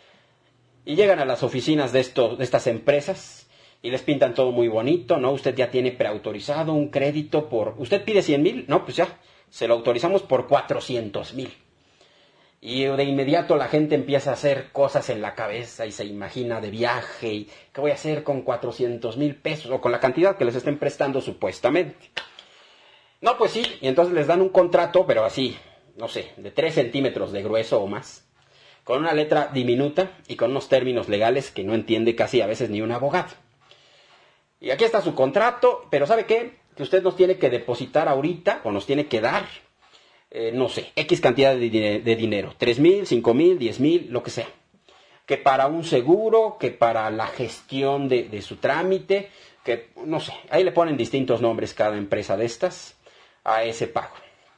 Y llegan a las oficinas de estas empresas y les pintan todo muy bonito, ¿no? Usted ya tiene preautorizado un crédito por... ¿Usted pide 100,000? No, pues ya, se lo autorizamos por 400,000. Y de inmediato la gente empieza a hacer cosas en la cabeza y se imagina de viaje y qué voy a hacer con 400,000 pesos o con la cantidad que les estén prestando supuestamente. No, pues sí, y entonces les dan un contrato, pero así, no sé, de 3 centímetros de grueso o más, con una letra diminuta y con unos términos legales que no entiende casi a veces ni un abogado. Y aquí está su contrato, pero ¿sabe qué? Que usted nos tiene que depositar ahorita o nos tiene que dar no sé, X cantidad de dinero, 3,000, 5,000, 10,000, lo que sea. Que para un seguro, que para la gestión de su trámite, que no sé, ahí le ponen distintos nombres cada empresa de estas a ese pago.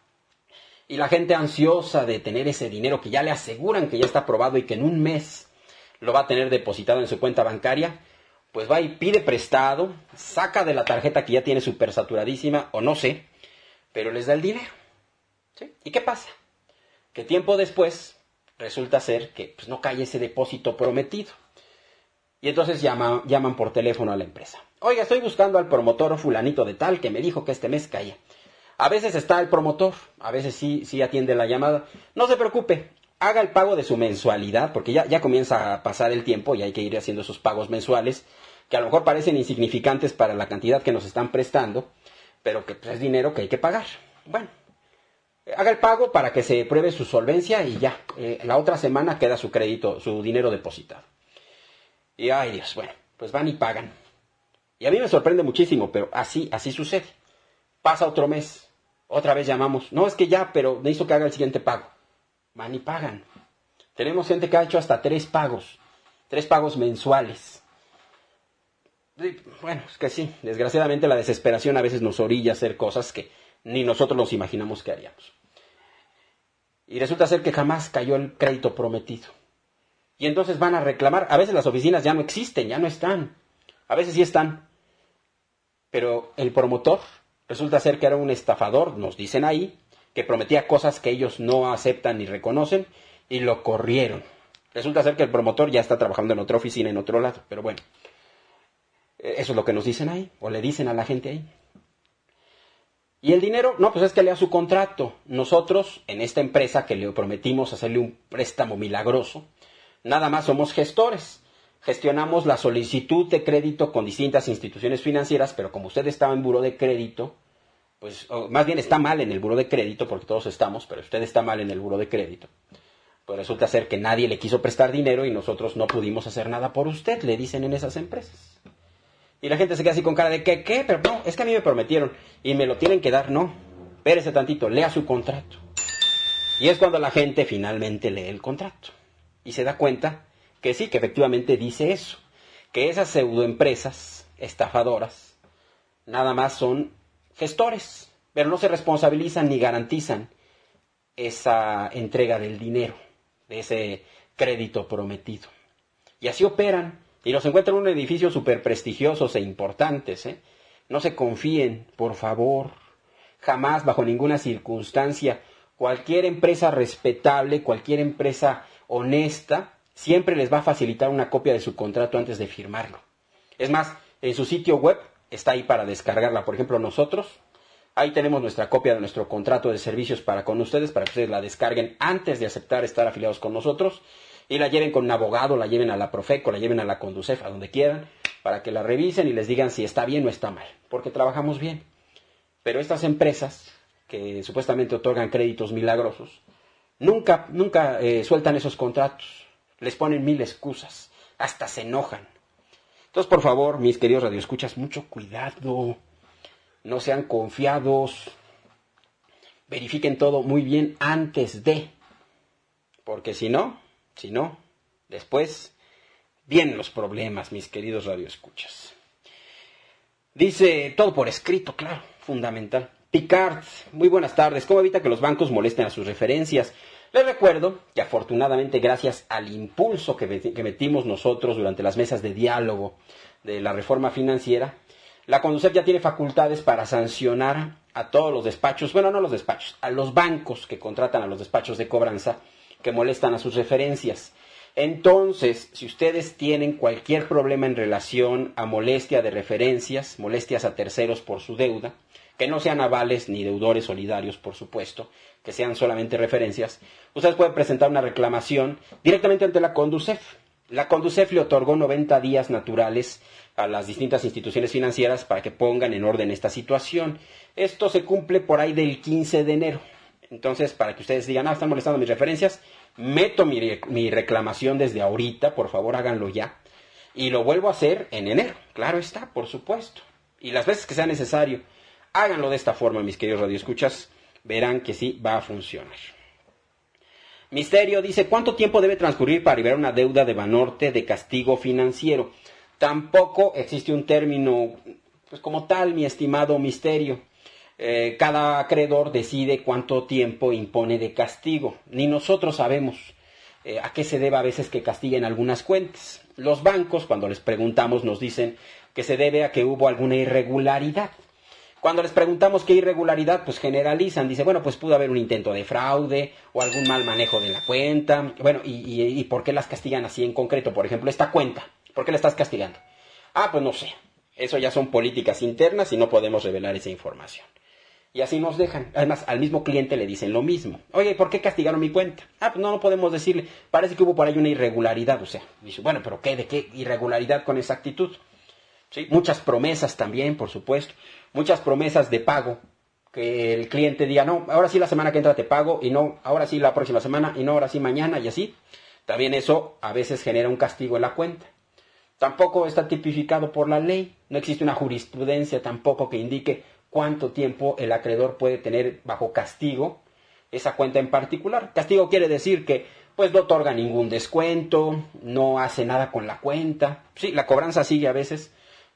Y la gente ansiosa de tener ese dinero que ya le aseguran que ya está aprobado y que en un mes lo va a tener depositado en su cuenta bancaria, pues va y pide prestado, saca de la tarjeta que ya tiene súper saturadísima o no sé, pero les da el dinero. ¿Sí? ¿Y qué pasa? Que tiempo después resulta ser que pues, no cae ese depósito prometido. Y entonces llaman por teléfono a la empresa. Oiga, estoy buscando al promotor fulanito de tal que me dijo que este mes caía. A veces está el promotor, a veces sí atiende la llamada. No se preocupe, haga el pago de su mensualidad, porque ya comienza a pasar el tiempo y hay que ir haciendo esos pagos mensuales, que a lo mejor parecen insignificantes para la cantidad que nos están prestando, pero que pues, es dinero que hay que pagar. Bueno. Haga el pago para que se pruebe su solvencia y ya, la otra semana queda su crédito, su dinero depositado. Y ay Dios, bueno, pues van y pagan. Y a mí me sorprende muchísimo, pero así sucede. Pasa otro mes, otra vez llamamos. No, es que ya, pero necesito que haga el siguiente pago. Van y pagan. Tenemos gente que ha hecho hasta 3 pagos mensuales. Y, bueno, es que sí, desgraciadamente la desesperación a veces nos orilla a hacer cosas que ni nosotros nos imaginamos que haríamos. Y resulta ser que jamás cayó el crédito prometido. Y entonces van a reclamar. A veces las oficinas ya no existen, ya no están. A veces sí están. Pero el promotor resulta ser que era un estafador, nos dicen ahí, que prometía cosas que ellos no aceptan ni reconocen y lo corrieron. Resulta ser que el promotor ya está trabajando en otra oficina, en otro lado. Pero bueno, eso es lo que nos dicen ahí, o le dicen a la gente ahí. Y el dinero, no, pues es que lea su contrato. Nosotros, en esta empresa que le prometimos hacerle un préstamo milagroso, nada más somos gestores. Gestionamos la solicitud de crédito con distintas instituciones financieras, pero como usted estaba en buró de crédito, pues más bien está mal en el buró de crédito, porque todos estamos, pero usted está mal en el buró de crédito. Pues resulta ser que nadie le quiso prestar dinero y nosotros no pudimos hacer nada por usted, le dicen en esas empresas. Y la gente se queda así con cara de ¿qué? Pero no, es que a mí me prometieron y me lo tienen que dar. No, espérese tantito, lea su contrato. Y es cuando la gente finalmente lee el contrato y se da cuenta que sí, que efectivamente dice eso, que esas pseudoempresas estafadoras nada más son gestores, pero no se responsabilizan ni garantizan esa entrega del dinero, de ese crédito prometido. Y así operan. Y los encuentran en un edificio súper prestigiosos e importantes. No se confíen, por favor. Jamás, bajo ninguna circunstancia, cualquier empresa respetable, cualquier empresa honesta, siempre les va a facilitar una copia de su contrato antes de firmarlo. Es más, en su sitio web está ahí para descargarla. Por ejemplo, nosotros, ahí tenemos nuestra copia de nuestro contrato de servicios para con ustedes, para que ustedes la descarguen antes de aceptar estar afiliados con nosotros. Y la lleven con un abogado, la lleven a la Profeco, la lleven a la Conducef, a donde quieran, para que la revisen y les digan si está bien o está mal, porque trabajamos bien. Pero estas empresas, que supuestamente otorgan créditos milagrosos, nunca sueltan esos contratos, les ponen 1000 excusas, hasta se enojan. Entonces, por favor, mis queridos radioescuchas, mucho cuidado, no sean confiados, verifiquen todo muy bien antes de, porque si no, después vienen los problemas, mis queridos radioescuchas. Dice, todo por escrito, claro, fundamental. Picard, muy buenas tardes. ¿Cómo evita que los bancos molesten a sus referencias? Les recuerdo que afortunadamente gracias al impulso que metimos nosotros durante las mesas de diálogo de la reforma financiera, la Conducef ya tiene facultades para sancionar a todos los despachos, bueno, no los despachos, a los bancos que contratan a los despachos de cobranza que molestan a sus referencias. Entonces, si ustedes tienen cualquier problema en relación a molestia de referencias, molestias a terceros por su deuda, que no sean avales ni deudores solidarios, por supuesto, que sean solamente referencias, ustedes pueden presentar una reclamación directamente ante la Conducef. La Conducef le otorgó 90 días naturales a las distintas instituciones financieras para que pongan en orden esta situación. Esto se cumple por ahí del 15 de enero. Entonces, para que ustedes digan, están molestando mis referencias, meto mi reclamación desde ahorita, por favor háganlo ya. Y lo vuelvo a hacer en enero, claro está, por supuesto. Y las veces que sea necesario, háganlo de esta forma, mis queridos radioescuchas, verán que sí va a funcionar. Misterio dice, ¿cuánto tiempo debe transcurrir para liberar una deuda de Banorte de castigo financiero? Tampoco existe un término, pues como tal, mi estimado Misterio. Cada acreedor decide cuánto tiempo impone de castigo. Ni nosotros sabemos a qué se debe a veces que castiguen algunas cuentas. Los bancos, cuando les preguntamos, nos dicen que se debe a que hubo alguna irregularidad. Cuando les preguntamos qué irregularidad, pues generalizan. Dice, bueno, pues pudo haber un intento de fraude o algún mal manejo de la cuenta. Bueno, ¿y por qué las castigan así en concreto? Por ejemplo, esta cuenta, ¿por qué la estás castigando? Pues no sé. Eso ya son políticas internas y no podemos revelar esa información. Y así nos dejan. Además, al mismo cliente le dicen lo mismo. Oye, ¿por qué castigaron mi cuenta? Pues no podemos decirle. Parece que hubo por ahí una irregularidad. O sea, dice, bueno, pero ¿de qué irregularidad con exactitud? ¿Sí? Muchas promesas también, por supuesto. Muchas promesas de pago. Que el cliente diga, no, ahora sí la semana que entra te pago, y no, ahora sí la próxima semana, y no, ahora sí mañana, y así. También eso a veces genera un castigo en la cuenta. Tampoco está tipificado por la ley. No existe una jurisprudencia tampoco que indique cuánto tiempo el acreedor puede tener bajo castigo esa cuenta en particular. Castigo quiere decir que pues no otorga ningún descuento, no hace nada con la cuenta. Sí, la cobranza sigue a veces,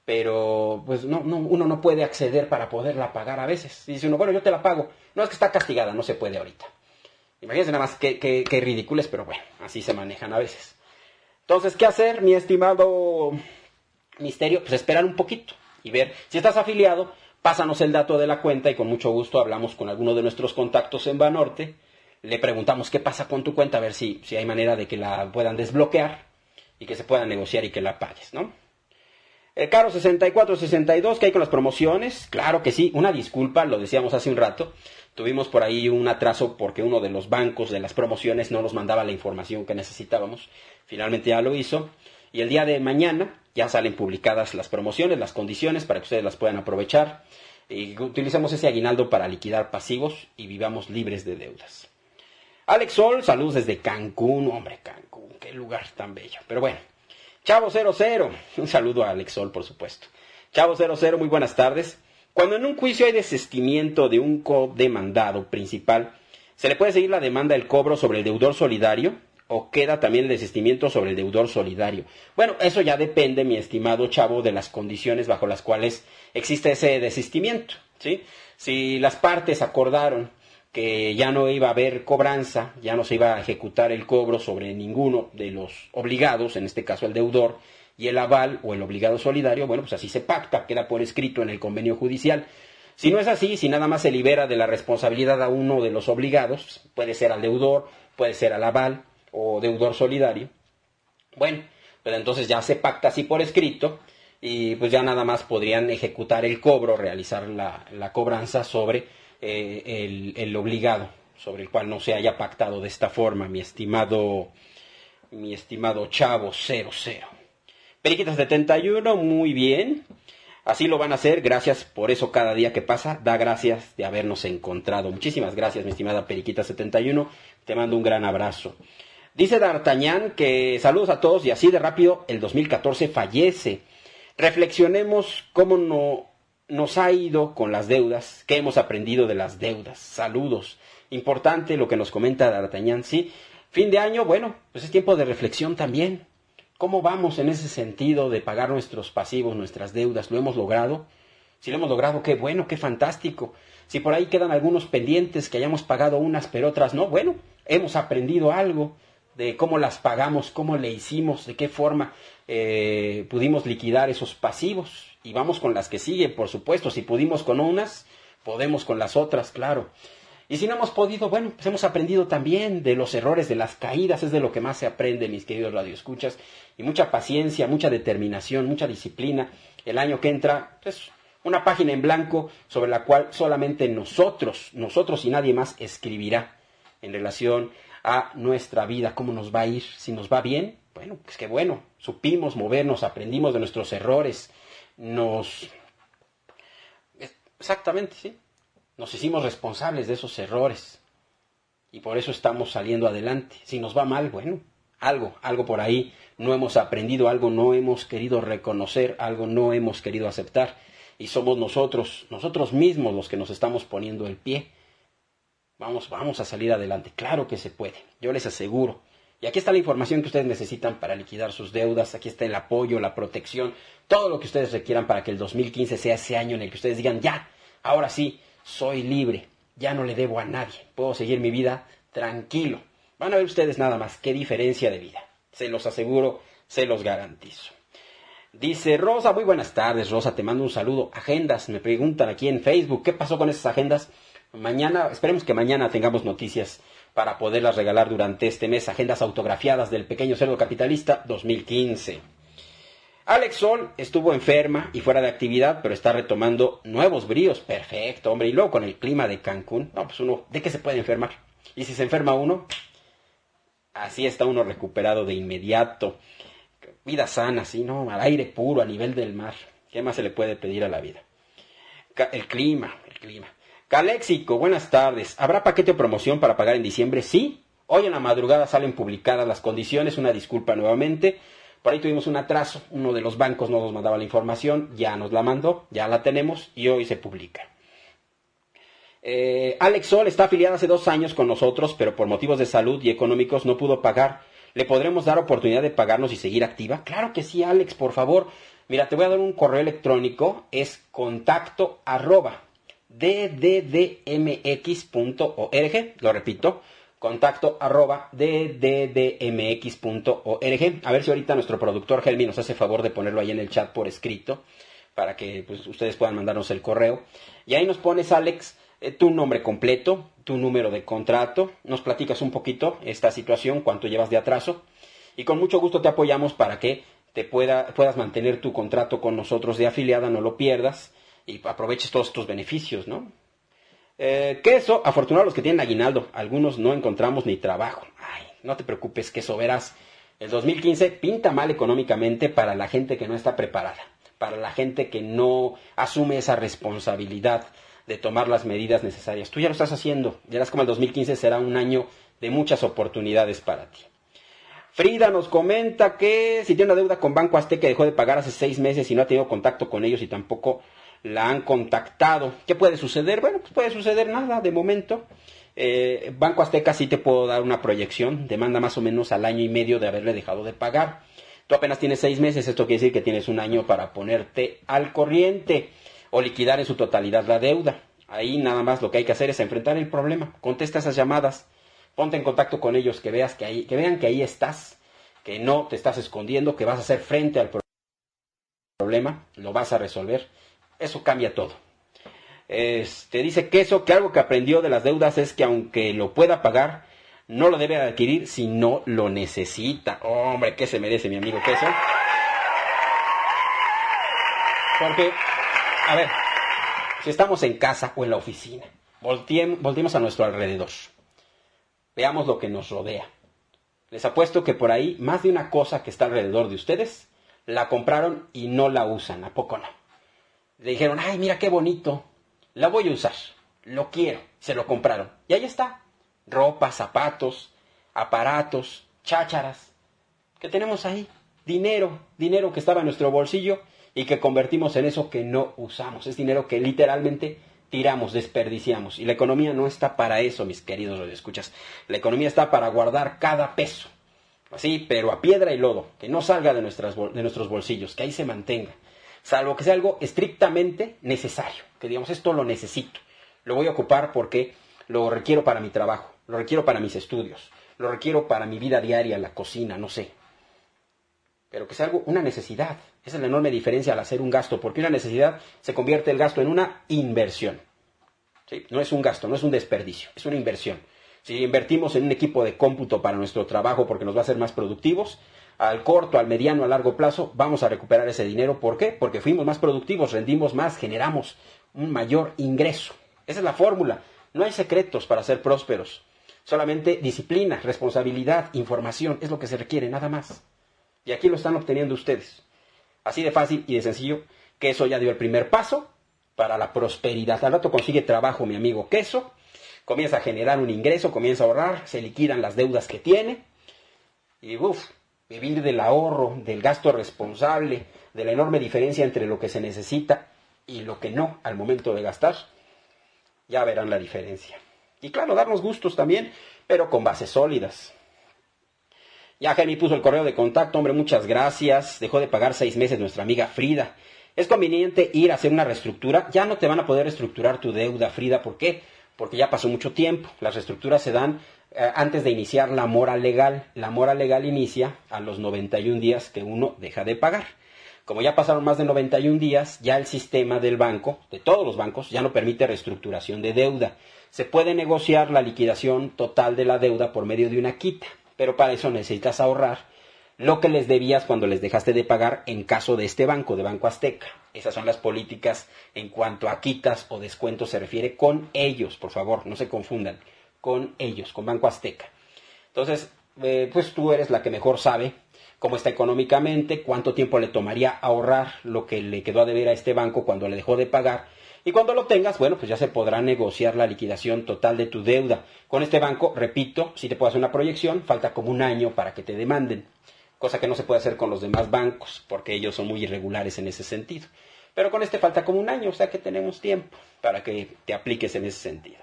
pero pues uno no puede acceder para poderla pagar a veces. Y dice uno, bueno, yo te la pago. No, es que está castigada, no se puede ahorita. Imagínense nada más qué ridículos, pero bueno, así se manejan a veces. Entonces, ¿qué hacer, mi estimado Misterio? Pues esperar un poquito y ver si estás afiliado. Pásanos el dato de la cuenta y con mucho gusto hablamos con alguno de nuestros contactos en Banorte. Le preguntamos qué pasa con tu cuenta, a ver si hay manera de que la puedan desbloquear y que se pueda negociar y que la pagues, ¿no? El Caro 6462, ¿qué hay con las promociones? Claro que sí, una disculpa, lo decíamos hace un rato. Tuvimos por ahí un atraso porque uno de los bancos de las promociones no nos mandaba la información que necesitábamos. Finalmente ya lo hizo. Y el día de mañana ya salen publicadas las promociones, las condiciones para que ustedes las puedan aprovechar. Y utilicemos ese aguinaldo para liquidar pasivos y vivamos libres de deudas. Alex Sol, saludos desde Cancún. Hombre, Cancún, qué lugar tan bello. Pero bueno, Chavo 00, un saludo a Alex Sol, por supuesto. Chavo 00, muy buenas tardes. Cuando en un juicio hay desistimiento de un codemandado principal, ¿se le puede seguir la demanda del cobro sobre el deudor solidario? ¿O queda también el desistimiento sobre el deudor solidario? Bueno, eso ya depende, mi estimado Chavo, de las condiciones bajo las cuales existe ese desistimiento, ¿sí? Si las partes acordaron que ya no iba a haber cobranza, ya no se iba a ejecutar el cobro sobre ninguno de los obligados, en este caso el deudor, y el aval o el obligado solidario, bueno, pues así se pacta, queda por escrito en el convenio judicial. Si no es así, si nada más se libera de la responsabilidad a uno de los obligados, puede ser al deudor, puede ser al aval o deudor solidario, bueno, pues entonces ya se pacta así por escrito y pues ya nada más podrían ejecutar el cobro, realizar la cobranza sobre el obligado, sobre el cual no se haya pactado de esta forma, mi estimado Chavo 00. Periquita 71, muy bien. Así lo van a hacer, gracias por eso cada día que pasa, da gracias de habernos encontrado. Muchísimas gracias, mi estimada Periquita 71, te mando un gran abrazo. Dice D'Artagnan que saludos a todos y así de rápido el 2014 fallece. Reflexionemos cómo nos ha ido con las deudas, qué hemos aprendido de las deudas. Saludos. Importante lo que nos comenta D'Artagnan, sí. Fin de año, bueno, pues es tiempo de reflexión también. ¿Cómo vamos en ese sentido de pagar nuestros pasivos, nuestras deudas? ¿Lo hemos logrado? Si lo hemos logrado, qué bueno, qué fantástico. Si por ahí quedan algunos pendientes que hayamos pagado unas pero otras no, bueno, hemos aprendido algo de cómo las pagamos, cómo le hicimos, de qué forma pudimos liquidar esos pasivos. Y vamos con las que siguen, por supuesto. Si pudimos con unas, podemos con las otras, claro. Y si no hemos podido, bueno, pues hemos aprendido también de los errores, de las caídas, es de lo que más se aprende, mis queridos radioescuchas. Y mucha paciencia, mucha determinación, mucha disciplina. El año que entra, pues una página en blanco sobre la cual solamente nosotros y nadie más escribirá en relación a nuestra vida, cómo nos va a ir, si nos va bien, bueno, pues qué bueno, supimos movernos, aprendimos de nuestros errores, exactamente, sí, nos hicimos responsables de esos errores y por eso estamos saliendo adelante. Si nos va mal, bueno, algo por ahí no hemos aprendido, algo no hemos querido reconocer, algo no hemos querido aceptar y somos nosotros mismos los que nos estamos poniendo el pie. Vamos a salir adelante, claro que se puede, yo les aseguro. Y aquí está la información que ustedes necesitan para liquidar sus deudas, aquí está el apoyo, la protección, todo lo que ustedes requieran para que el 2015 sea ese año en el que ustedes digan, ya, ahora sí, soy libre, ya no le debo a nadie, puedo seguir mi vida tranquilo. Van a ver ustedes nada más qué diferencia de vida, se los aseguro, se los garantizo. Dice Rosa, muy buenas tardes Rosa, te mando un saludo. Agendas, me preguntan aquí en Facebook, ¿qué pasó con esas agendas? Mañana, esperemos que mañana tengamos noticias para poderlas regalar durante este mes. Agendas autografiadas del Pequeño Cerdo Capitalista 2015. Alex Sol estuvo enferma y fuera de actividad, pero está retomando nuevos bríos. Perfecto, hombre. Y luego con el clima de Cancún, no, pues uno, ¿de qué se puede enfermar? Y si se enferma uno, así está uno recuperado de inmediato. Vida sana, sí, ¿no? Al aire puro, a nivel del mar. ¿Qué más se le puede pedir a la vida? El clima. Caléxico, buenas tardes. ¿Habrá paquete o promoción para pagar en diciembre? Sí. Hoy en la madrugada salen publicadas las condiciones. Una disculpa nuevamente. Por ahí tuvimos un atraso. Uno de los bancos no nos mandaba la información. Ya nos la mandó. Ya la tenemos. Y hoy se publica. Alex Sol está afiliada hace 2 años con nosotros, pero por motivos de salud y económicos no pudo pagar. ¿Le podremos dar oportunidad de pagarnos y seguir activa? Claro que sí, Alex, por favor. Mira, te voy a dar un correo electrónico. Es contacto@dddmx.org. Lo repito, contacto@dddmx.org. A ver si ahorita nuestro productor Helmi nos hace favor de ponerlo ahí en el chat por escrito, para que pues, ustedes puedan mandarnos el correo. Y ahí nos pones, Alex, tu nombre completo, tu número de contrato, nos platicas un poquito esta situación, cuánto llevas de atraso, y con mucho gusto te apoyamos para que te puedas mantener tu contrato con nosotros de afiliada, no lo pierdas, y aproveches todos estos beneficios, ¿no? Queso, afortunados los que tienen aguinaldo, algunos no encontramos ni trabajo. Ay, no te preocupes, Queso, verás, el 2015 pinta mal económicamente para la gente que no está preparada, para la gente que no asume esa responsabilidad de tomar las medidas necesarias. Tú ya lo estás haciendo, verás como el 2015 será un año de muchas oportunidades para ti. Frida nos comenta que si tiene una deuda con Banco Azteca, dejó de pagar hace 6 meses y no ha tenido contacto con ellos y tampoco la han contactado. ¿Qué puede suceder? Bueno, pues puede suceder nada de momento. Banco Azteca sí te puedo dar una proyección, demanda más o menos al año y medio de haberle dejado de pagar. Tú apenas tienes 6 meses, esto quiere decir que tienes un año para ponerte al corriente o liquidar en su totalidad la deuda. Ahí nada más lo que hay que hacer es enfrentar el problema. Contesta esas llamadas, ponte en contacto con ellos, que vean que ahí estás, que no te estás escondiendo, que vas a hacer frente al problema, lo vas a resolver. Eso cambia todo. Dice Queso que algo que aprendió de las deudas es que aunque lo pueda pagar, no lo debe adquirir si no lo necesita. Hombre, ¿qué se merece mi amigo Queso? Porque, a ver, si estamos en casa o en la oficina, volteemos a nuestro alrededor. Veamos lo que nos rodea. Les apuesto que por ahí más de una cosa que está alrededor de ustedes la compraron y no la usan. ¿A poco no? Le dijeron, ay, mira qué bonito, la voy a usar, lo quiero, se lo compraron. Y ahí está, ropa, zapatos, aparatos, chácharas, que tenemos ahí, dinero que estaba en nuestro bolsillo y que convertimos en eso que no usamos. Es dinero que literalmente tiramos, desperdiciamos. Y la economía no está para eso, mis queridos radioescuchas. La economía está para guardar cada peso, así, pero a piedra y lodo, que no salga de nuestros bolsillos, que ahí se mantenga. salvo que sea algo estrictamente necesario, que digamos, esto lo necesito, lo voy a ocupar porque lo requiero para mi trabajo, lo requiero para mis estudios, lo requiero para mi vida diaria, la cocina, no sé. Pero que sea algo, una necesidad. Esa es la enorme diferencia al hacer un gasto, porque una necesidad se convierte el gasto en una inversión. ¿Sí? No es un gasto, no es un desperdicio, es una inversión. Si invertimos en un equipo de cómputo para nuestro trabajo porque nos va a hacer más productivos, al corto, al mediano, a largo plazo, vamos a recuperar ese dinero. ¿Por qué? Porque fuimos más productivos, rendimos más, generamos un mayor ingreso. Esa es la fórmula. No hay secretos para ser prósperos. Solamente disciplina, responsabilidad, información, es lo que se requiere, nada más. Y aquí lo están obteniendo ustedes. Así de fácil y de sencillo, que eso ya dio el primer paso para la prosperidad. Al rato consigue trabajo mi amigo Queso, comienza a generar un ingreso, comienza a ahorrar, se liquidan las deudas que tiene y vivir del ahorro, del gasto responsable, de la enorme diferencia entre lo que se necesita y lo que no al momento de gastar, ya verán la diferencia. Y claro, darnos gustos también, pero con bases sólidas. Ya Jaime puso el correo de contacto, hombre, muchas gracias. Dejó de pagar 6 meses nuestra amiga Frida. Es conveniente ir a hacer una reestructura. Ya no te van a poder reestructurar tu deuda, Frida. ¿Por qué? Porque ya pasó mucho tiempo. Las reestructuras se dan antes de iniciar la mora legal. La mora legal inicia a los 91 días que uno deja de pagar. Como ya pasaron más de 91 días, ya el sistema del banco, de todos los bancos, ya no permite reestructuración de deuda. Se puede negociar la liquidación total de la deuda por medio de una quita, pero para eso necesitas ahorrar lo que les debías cuando les dejaste de pagar en caso de este banco, de Banco Azteca. Esas son las políticas en cuanto a quitas o descuentos se refiere con ellos, por favor, no se confundan, con ellos, con Banco Azteca. Entonces, pues tú eres la que mejor sabe cómo está económicamente, cuánto tiempo le tomaría ahorrar lo que le quedó a deber a este banco cuando le dejó de pagar. Y cuando lo tengas, bueno, pues ya se podrá negociar la liquidación total de tu deuda. Con este banco, repito, si te puedo hacer una proyección, falta como un año para que te demanden. Cosa que no se puede hacer con los demás bancos, porque ellos son muy irregulares en ese sentido. Pero con este falta como un año, o sea que tenemos tiempo para que te apliques en ese sentido.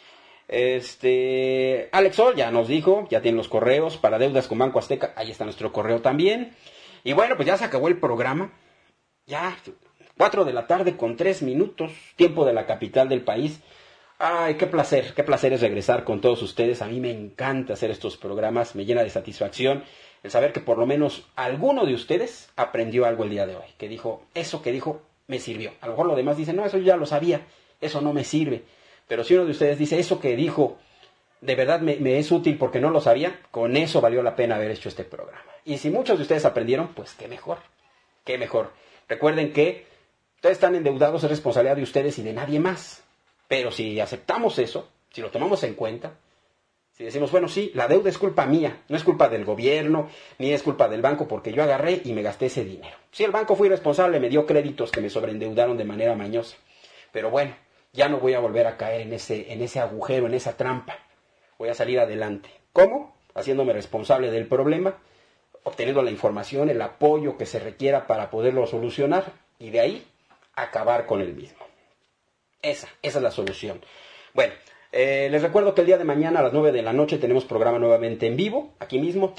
Alex Sol ya nos dijo, ya tiene los correos para deudas con Banco Azteca, ahí está nuestro correo también. Y bueno, pues ya se acabó el programa, ya 4 de la tarde con 3 minutos, tiempo de la capital del país. Ay, qué placer es regresar con todos ustedes. A mí me encanta hacer estos programas, me llena de satisfacción el saber que por lo menos alguno de ustedes aprendió algo el día de hoy, que dijo, eso que dijo me sirvió. A lo mejor lo demás dicen, no, eso ya lo sabía, eso no me sirve. Pero si uno de ustedes dice, eso que dijo de verdad me es útil porque no lo sabía, con eso valió la pena haber hecho este programa. Y si muchos de ustedes aprendieron, pues qué mejor, qué mejor. Recuerden que ustedes están endeudados, es responsabilidad de ustedes y de nadie más. Pero si aceptamos eso, si lo tomamos en cuenta, si decimos, bueno, sí, la deuda es culpa mía, no es culpa del gobierno, ni es culpa del banco porque yo agarré y me gasté ese dinero. Sí, el banco fue irresponsable, me dio créditos que me sobreendeudaron de manera mañosa. Pero bueno, ya no voy a volver a caer en ese agujero, en esa trampa. Voy a salir adelante. ¿Cómo? Haciéndome responsable del problema, obteniendo la información, el apoyo que se requiera para poderlo solucionar y de ahí acabar con el mismo. Esa es la solución. Bueno, les recuerdo que el día de mañana a las 9 de la noche tenemos programa nuevamente en vivo, aquí mismo,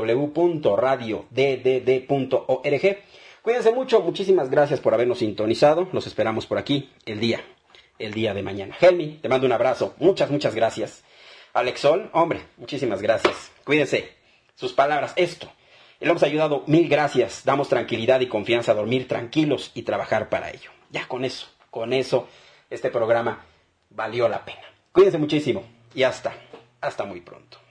www.radioDDD.org. Cuídense mucho, muchísimas gracias por habernos sintonizado, los esperamos por aquí el día de mañana. Helmi, te mando un abrazo, muchas gracias. Alex Sol, hombre, muchísimas gracias. Cuídense, sus palabras, esto, le hemos ayudado, 1000 gracias, damos tranquilidad y confianza a dormir tranquilos y trabajar para ello. Ya con eso, este programa valió la pena. Cuídense muchísimo y hasta muy pronto.